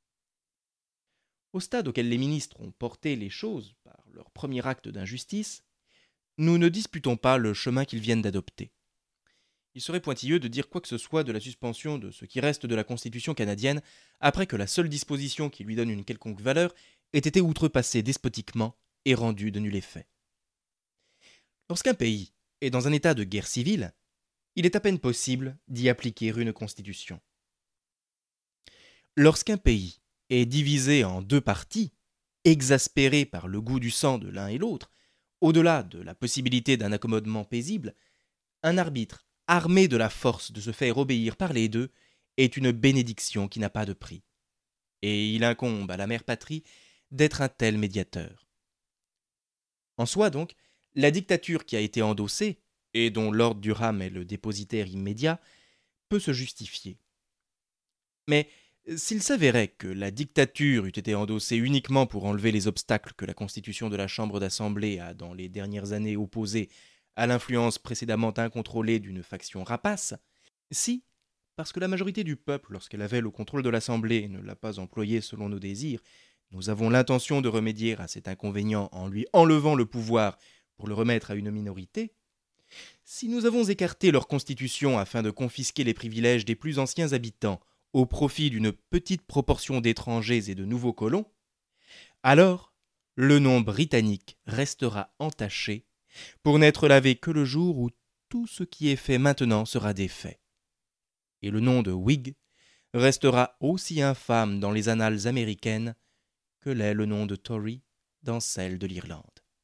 Au stade auquel les ministres ont porté les choses par leur premier acte d'injustice, nous ne disputons pas le chemin qu'ils viennent d'adopter. Il serait pointilleux de dire quoi que ce soit de la suspension de ce qui reste de la Constitution canadienne après que la seule disposition qui lui donne une quelconque valeur ait été outrepassée despotiquement et rendue de nul effet. Lorsqu'un pays est dans un état de guerre civile, il est à peine possible d'y appliquer une constitution. Lorsqu'un pays est divisé en deux parties, exaspéré par le goût du sang de l'un et l'autre, au-delà de la possibilité d'un accommodement paisible, un arbitre armé de la force de se faire obéir par les deux est une bénédiction qui n'a pas de prix. Et il incombe à la mère patrie d'être un tel médiateur. En soi donc, la dictature qui a été endossée, et dont Lord Durham est le dépositaire immédiat, peut se justifier. Mais s'il s'avérait que la dictature eût été endossée uniquement pour enlever les obstacles que la constitution de la Chambre d'Assemblée a dans les dernières années opposés à l'influence précédemment incontrôlée d'une faction rapace, si, parce que la majorité du peuple, lorsqu'elle avait le contrôle de l'Assemblée, ne l'a pas employé selon nos désirs, nous avons l'intention de remédier à cet inconvénient en lui enlevant le pouvoir pour le remettre à une minorité, si nous avons écarté leur constitution afin de confisquer les privilèges des plus anciens habitants au profit d'une petite proportion d'étrangers et de nouveaux colons, alors le nom britannique restera entaché pour n'être lavé que le jour où tout ce qui est fait maintenant sera défait. Et le nom de Whig restera aussi infâme dans les annales américaines que l'est le nom de Tory dans celles de l'Irlande.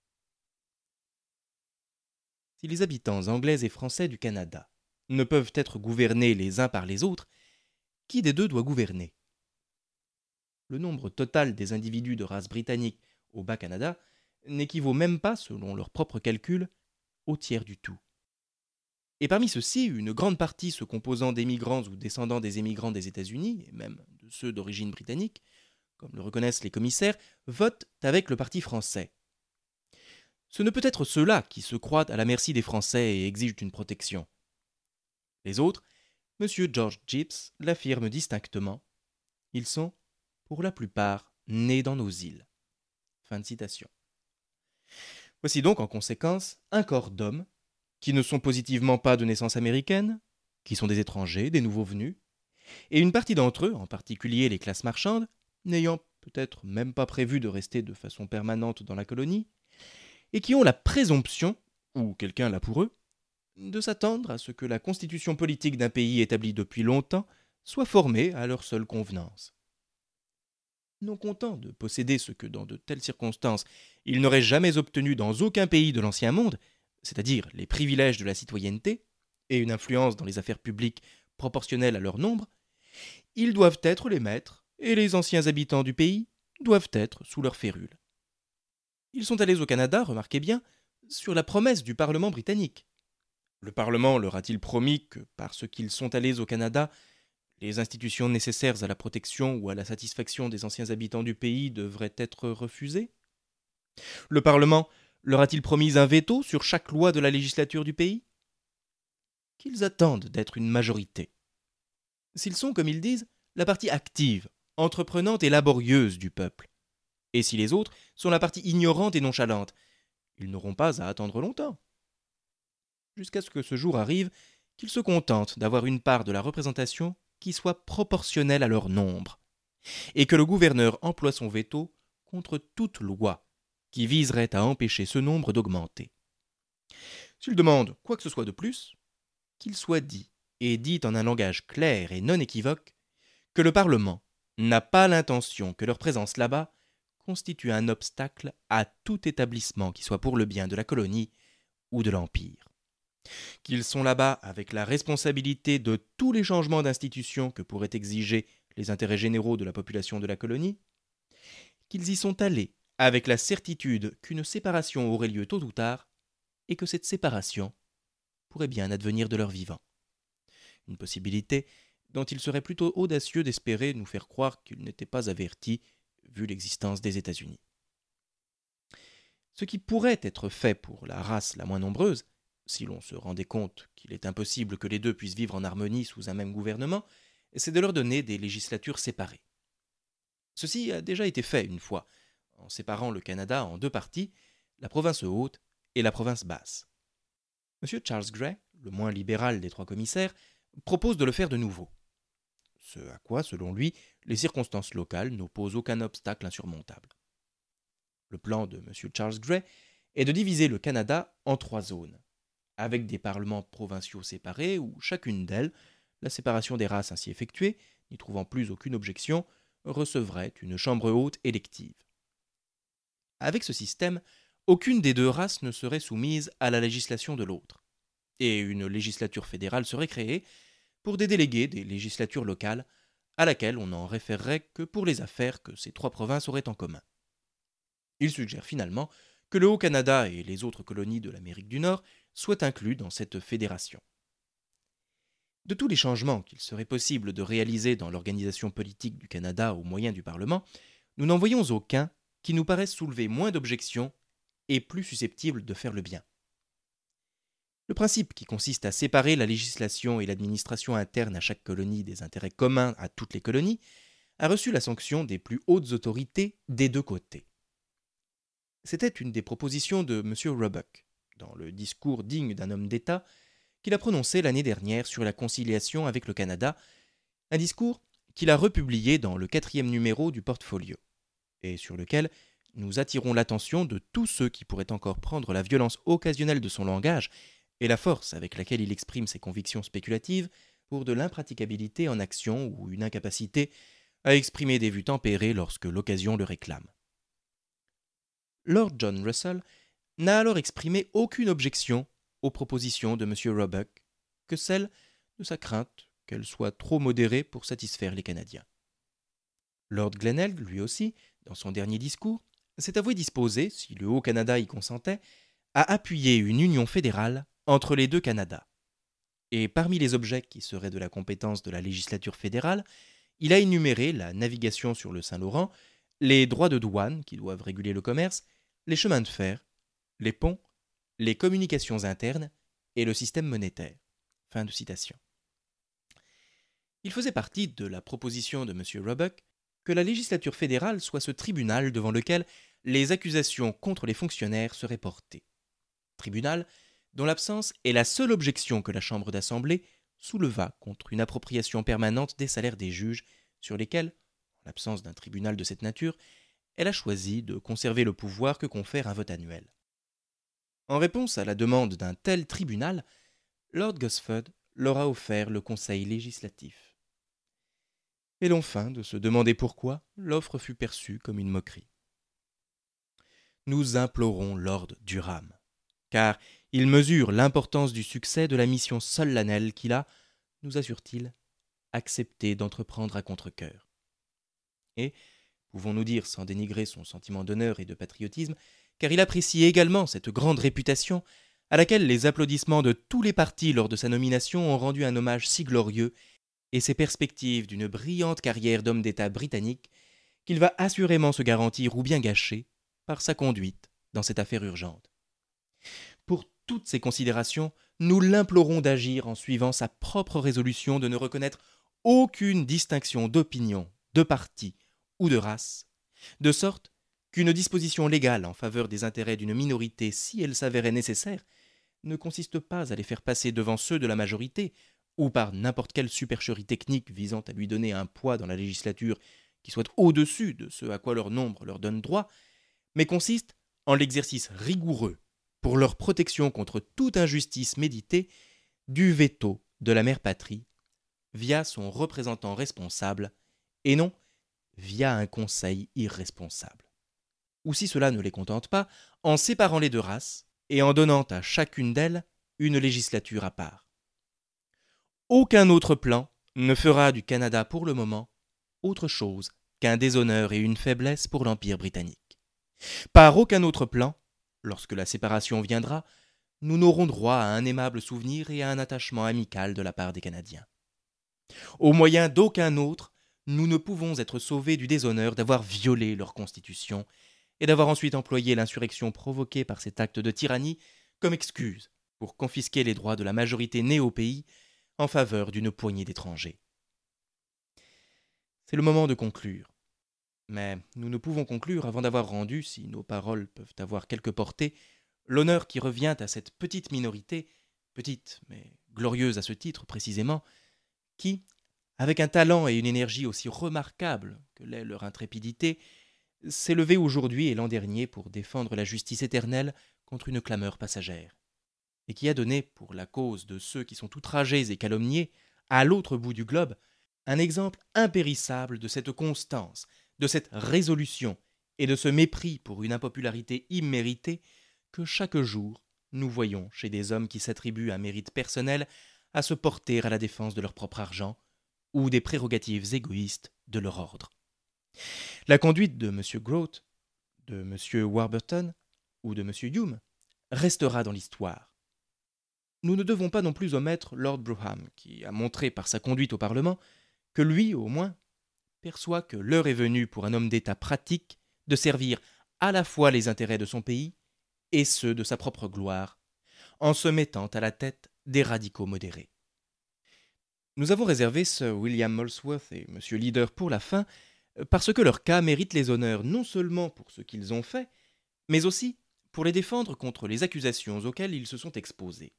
Si les habitants anglais et français du Canada ne peuvent être gouvernés les uns par les autres, qui des deux doit gouverner ? Le nombre total des individus de race britannique au Bas-Canada n'équivaut même pas, selon leurs propres calculs, au tiers du tout. Et parmi ceux-ci, une grande partie se composant d'émigrants ou descendants des émigrants des États-Unis, et même de ceux d'origine britannique, comme le reconnaissent les commissaires, votent avec le parti français. Ce ne peut être ceux-là qui se croient à la merci des Français et exigent une protection. Les autres, M. George Gipps l'affirme distinctement, ils sont, pour la plupart, nés dans nos îles. Fin de citation. Voici donc en conséquence un corps d'hommes qui ne sont positivement pas de naissance américaine, qui sont des étrangers, des nouveaux venus, et une partie d'entre eux, en particulier les classes marchandes, n'ayant peut-être même pas prévu de rester de façon permanente dans la colonie, et qui ont la présomption, ou quelqu'un l'a pour eux, de s'attendre à ce que la constitution politique d'un pays établi depuis longtemps soit formée à leur seule convenance. Non contents de posséder ce que, dans de telles circonstances, ils n'auraient jamais obtenu dans aucun pays de l'ancien monde, c'est-à-dire les privilèges de la citoyenneté et une influence dans les affaires publiques proportionnelle à leur nombre, ils doivent être les maîtres et les anciens habitants du pays doivent être sous leur férule. Ils sont allés au Canada, remarquez bien, sur la promesse du Parlement britannique. Le Parlement leur a-t-il promis que, parce qu'ils sont allés au Canada, Les institutions nécessaires à la protection ou à la satisfaction des anciens habitants du pays devraient être refusées? Le Parlement leur a-t-il promis un veto sur chaque loi de la législature du pays? Qu'ils attendent d'être une majorité. S'ils sont, comme ils disent, la partie active, entreprenante et laborieuse du peuple, et si les autres sont la partie ignorante et nonchalante, ils n'auront pas à attendre longtemps. Jusqu'à ce que ce jour arrive, qu'ils se contentent d'avoir une part de la représentation qui soit proportionnelle à leur nombre, et que le gouverneur emploie son veto contre toute loi qui viserait à empêcher ce nombre d'augmenter. S'il demande quoi que ce soit de plus, qu'il soit dit, et dit en un langage clair et non équivoque, que le Parlement n'a pas l'intention que leur présence là-bas constitue un obstacle à tout établissement qui soit pour le bien de la colonie ou de l'Empire. Qu'ils sont là-bas avec la responsabilité de tous les changements d'institutions que pourraient exiger les intérêts généraux de la population de la colonie, qu'ils y sont allés avec la certitude qu'une séparation aurait lieu tôt ou tard, et que cette séparation pourrait bien advenir de leur vivant. Une possibilité dont il serait plutôt audacieux d'espérer nous faire croire qu'ils n'étaient pas avertis, vu l'existence des États-Unis. Ce qui pourrait être fait pour la race la moins nombreuse, si l'on se rendait compte qu'il est impossible que les deux puissent vivre en harmonie sous un même gouvernement, c'est de leur donner des législatures séparées. Ceci a déjà été fait une fois, en séparant le Canada en deux parties, la province haute et la province basse. M. Charles Grey, le moins libéral des trois commissaires, propose de le faire de nouveau. Ce à quoi, selon lui, les circonstances locales n'opposent aucun obstacle insurmontable. Le plan de M. Charles Grey est de diviser le Canada en trois zones, avec des parlements provinciaux séparés où chacune d'elles, la séparation des races ainsi effectuée, n'y trouvant plus aucune objection, recevrait une chambre haute élective. Avec ce système, aucune des deux races ne serait soumise à la législation de l'autre, et une législature fédérale serait créée pour des délégués des législatures locales, à laquelle on n'en référerait que pour les affaires que ces trois provinces auraient en commun. Il suggère finalement que le Haut-Canada et les autres colonies de l'Amérique du Nord soient inclus dans cette fédération. De tous les changements qu'il serait possible de réaliser dans l'organisation politique du Canada au moyen du Parlement, nous n'en voyons aucun qui nous paraisse soulever moins d'objections et plus susceptible de faire le bien. Le principe qui consiste à séparer la législation et l'administration interne à chaque colonie des intérêts communs à toutes les colonies a reçu la sanction des plus hautes autorités des deux côtés. C'était une des propositions de M. Roebuck, dans le discours digne d'un homme d'État qu'il a prononcé l'année dernière sur la conciliation avec le Canada, un discours qu'il a republié dans le 4e numéro du Portfolio, et sur lequel nous attirons l'attention de tous ceux qui pourraient encore prendre la violence occasionnelle de son langage et la force avec laquelle il exprime ses convictions spéculatives pour de l'impraticabilité en action ou une incapacité à exprimer des vues tempérées lorsque l'occasion le réclame. Lord John Russell n'a alors exprimé aucune objection aux propositions de M. Roebuck que celle de sa crainte qu'elles soient trop modérées pour satisfaire les Canadiens. Lord Glenelg, lui aussi, dans son dernier discours, s'est avoué disposé, si le Haut-Canada y consentait, à appuyer une union fédérale entre les deux Canadas. Et parmi les objets qui seraient de la compétence de la législature fédérale, il a énuméré la navigation sur le Saint-Laurent, les droits de douane qui doivent réguler le commerce, les chemins de fer, les ponts, les communications internes et le système monétaire. Fin de citation. Il faisait partie de la proposition de M. Roebuck que la législature fédérale soit ce tribunal devant lequel les accusations contre les fonctionnaires seraient portées. Tribunal dont l'absence est la seule objection que la Chambre d'Assemblée souleva contre une appropriation permanente des salaires des juges, sur lesquels, en l'absence d'un tribunal de cette nature, elle a choisi de conserver le pouvoir que confère un vote annuel. En réponse à la demande d'un tel tribunal, Lord Gosford leur a offert le conseil législatif. Et l'on feint de se demander pourquoi l'offre fut perçue comme une moquerie. Nous implorons Lord Durham, car il mesure l'importance du succès de la mission solennelle qu'il a, nous assure-t-il, accepté d'entreprendre à contre-cœur. Et, pouvons-nous dire sans dénigrer son sentiment d'honneur et de patriotisme, car il apprécie également cette grande réputation à laquelle les applaudissements de tous les partis lors de sa nomination ont rendu un hommage si glorieux et ses perspectives d'une brillante carrière d'homme d'État britannique qu'il va assurément se garantir ou bien gâcher par sa conduite dans cette affaire urgente. Pour toutes ces considérations, nous l'implorons d'agir en suivant sa propre résolution de ne reconnaître aucune distinction d'opinion, de parti ou de race, de sorte qu'une disposition légale en faveur des intérêts d'une minorité, si elle s'avérait nécessaire, ne consiste pas à les faire passer devant ceux de la majorité, ou par n'importe quelle supercherie technique visant à lui donner un poids dans la législature qui soit au-dessus de ce à quoi leur nombre leur donne droit, mais consiste en l'exercice rigoureux, pour leur protection contre toute injustice méditée, du veto de la mère patrie, via son représentant responsable, et non via un conseil irresponsable. Ou si cela ne les contente pas, en séparant les deux races, et en donnant à chacune d'elles une législature à part. Aucun autre plan ne fera du Canada pour le moment autre chose qu'un déshonneur et une faiblesse pour l'Empire britannique. Par aucun autre plan, lorsque la séparation viendra, nous n'aurons droit à un aimable souvenir et à un attachement amical de la part des Canadiens. Au moyen d'aucun autre, nous ne pouvons être sauvés du déshonneur d'avoir violé leur constitution et d'avoir ensuite employé l'insurrection provoquée par cet acte de tyrannie comme excuse pour confisquer les droits de la majorité née au pays en faveur d'une poignée d'étrangers. C'est le moment de conclure. Mais nous ne pouvons conclure avant d'avoir rendu, si nos paroles peuvent avoir quelque portée, l'honneur qui revient à cette petite minorité, petite mais glorieuse à ce titre précisément, qui, avec un talent et une énergie aussi remarquables que l'est leur intrépidité, s'est levée aujourd'hui et l'an dernier pour défendre la justice éternelle contre une clameur passagère, et qui a donné, pour la cause de ceux qui sont outragés et calomniés, à l'autre bout du globe, un exemple impérissable de cette constance, de cette résolution et de ce mépris pour une impopularité imméritée que chaque jour nous voyons chez des hommes qui s'attribuent un mérite personnel à se porter à la défense de leur propre argent ou des prérogatives égoïstes de leur ordre. La conduite de M. Grote, de M. Warburton ou de M. Hume restera dans l'histoire. Nous ne devons pas non plus omettre Lord Brougham, qui a montré par sa conduite au Parlement que lui, au moins, perçoit que l'heure est venue pour un homme d'État pratique de servir à la fois les intérêts de son pays et ceux de sa propre gloire, en se mettant à la tête des radicaux modérés. Nous avons réservé Sir William Molesworth et M. Leader pour la fin, parce que leur cas mérite les honneurs non seulement pour ce qu'ils ont fait, mais aussi pour les défendre contre les accusations auxquelles ils se sont exposés.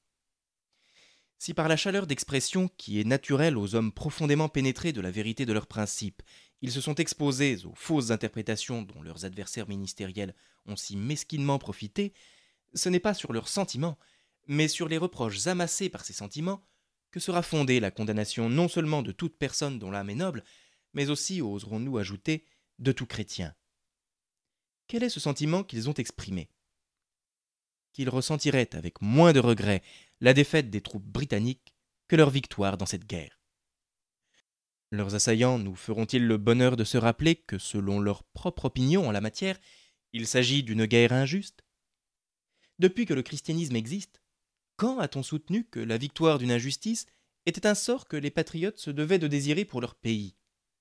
Si par la chaleur d'expression qui est naturelle aux hommes profondément pénétrés de la vérité de leurs principes, ils se sont exposés aux fausses interprétations dont leurs adversaires ministériels ont si mesquinement profité, ce n'est pas sur leurs sentiments, mais sur les reproches amassés par ces sentiments que sera fondée la condamnation non seulement de toute personne dont l'âme est noble, mais aussi, oserons-nous ajouter, de tout chrétien. Quel est ce sentiment qu'ils ont exprimé ? Qu'ils ressentiraient avec moins de regret la défaite des troupes britanniques que leur victoire dans cette guerre. Leurs assaillants nous feront-ils le bonheur de se rappeler que, selon leur propre opinion en la matière, il s'agit d'une guerre injuste ? Depuis que le christianisme existe, quand a-t-on soutenu que la victoire d'une injustice était un sort que les patriotes se devaient de désirer pour leur pays ?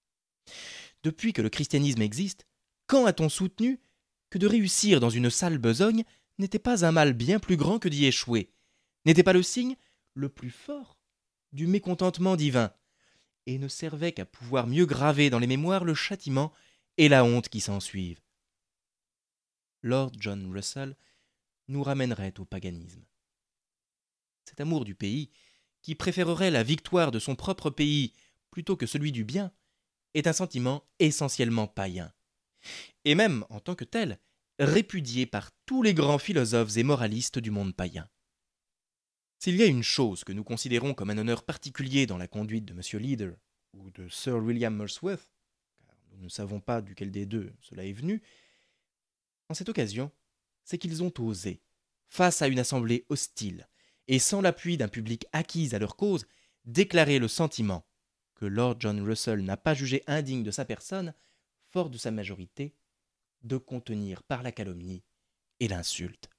Depuis que le christianisme existe, quand a-t-on soutenu que de réussir dans une sale besogne n'était pas un mal bien plus grand que d'y échouer, n'était pas le signe le plus fort du mécontentement divin, et ne servait qu'à pouvoir mieux graver dans les mémoires le châtiment et la honte qui s'ensuivent. Lord John Russell nous ramènerait au paganisme. Cet amour du pays, qui préférerait la victoire de son propre pays plutôt que celui du bien, est un sentiment essentiellement païen, et même, en tant que tel, répudié par tous les grands philosophes et moralistes du monde païen. S'il y a une chose que nous considérons comme un honneur particulier dans la conduite de M. Leader ou de Sir William Molesworth, car nous ne savons pas duquel des deux cela est venu, en cette occasion, c'est qu'ils ont osé, face à une assemblée hostile, et sans l'appui d'un public acquis à leur cause, déclarer le sentiment que Lord John Russell n'a pas jugé indigne de sa personne, fort de sa majorité, de contenir par la calomnie et l'insulte.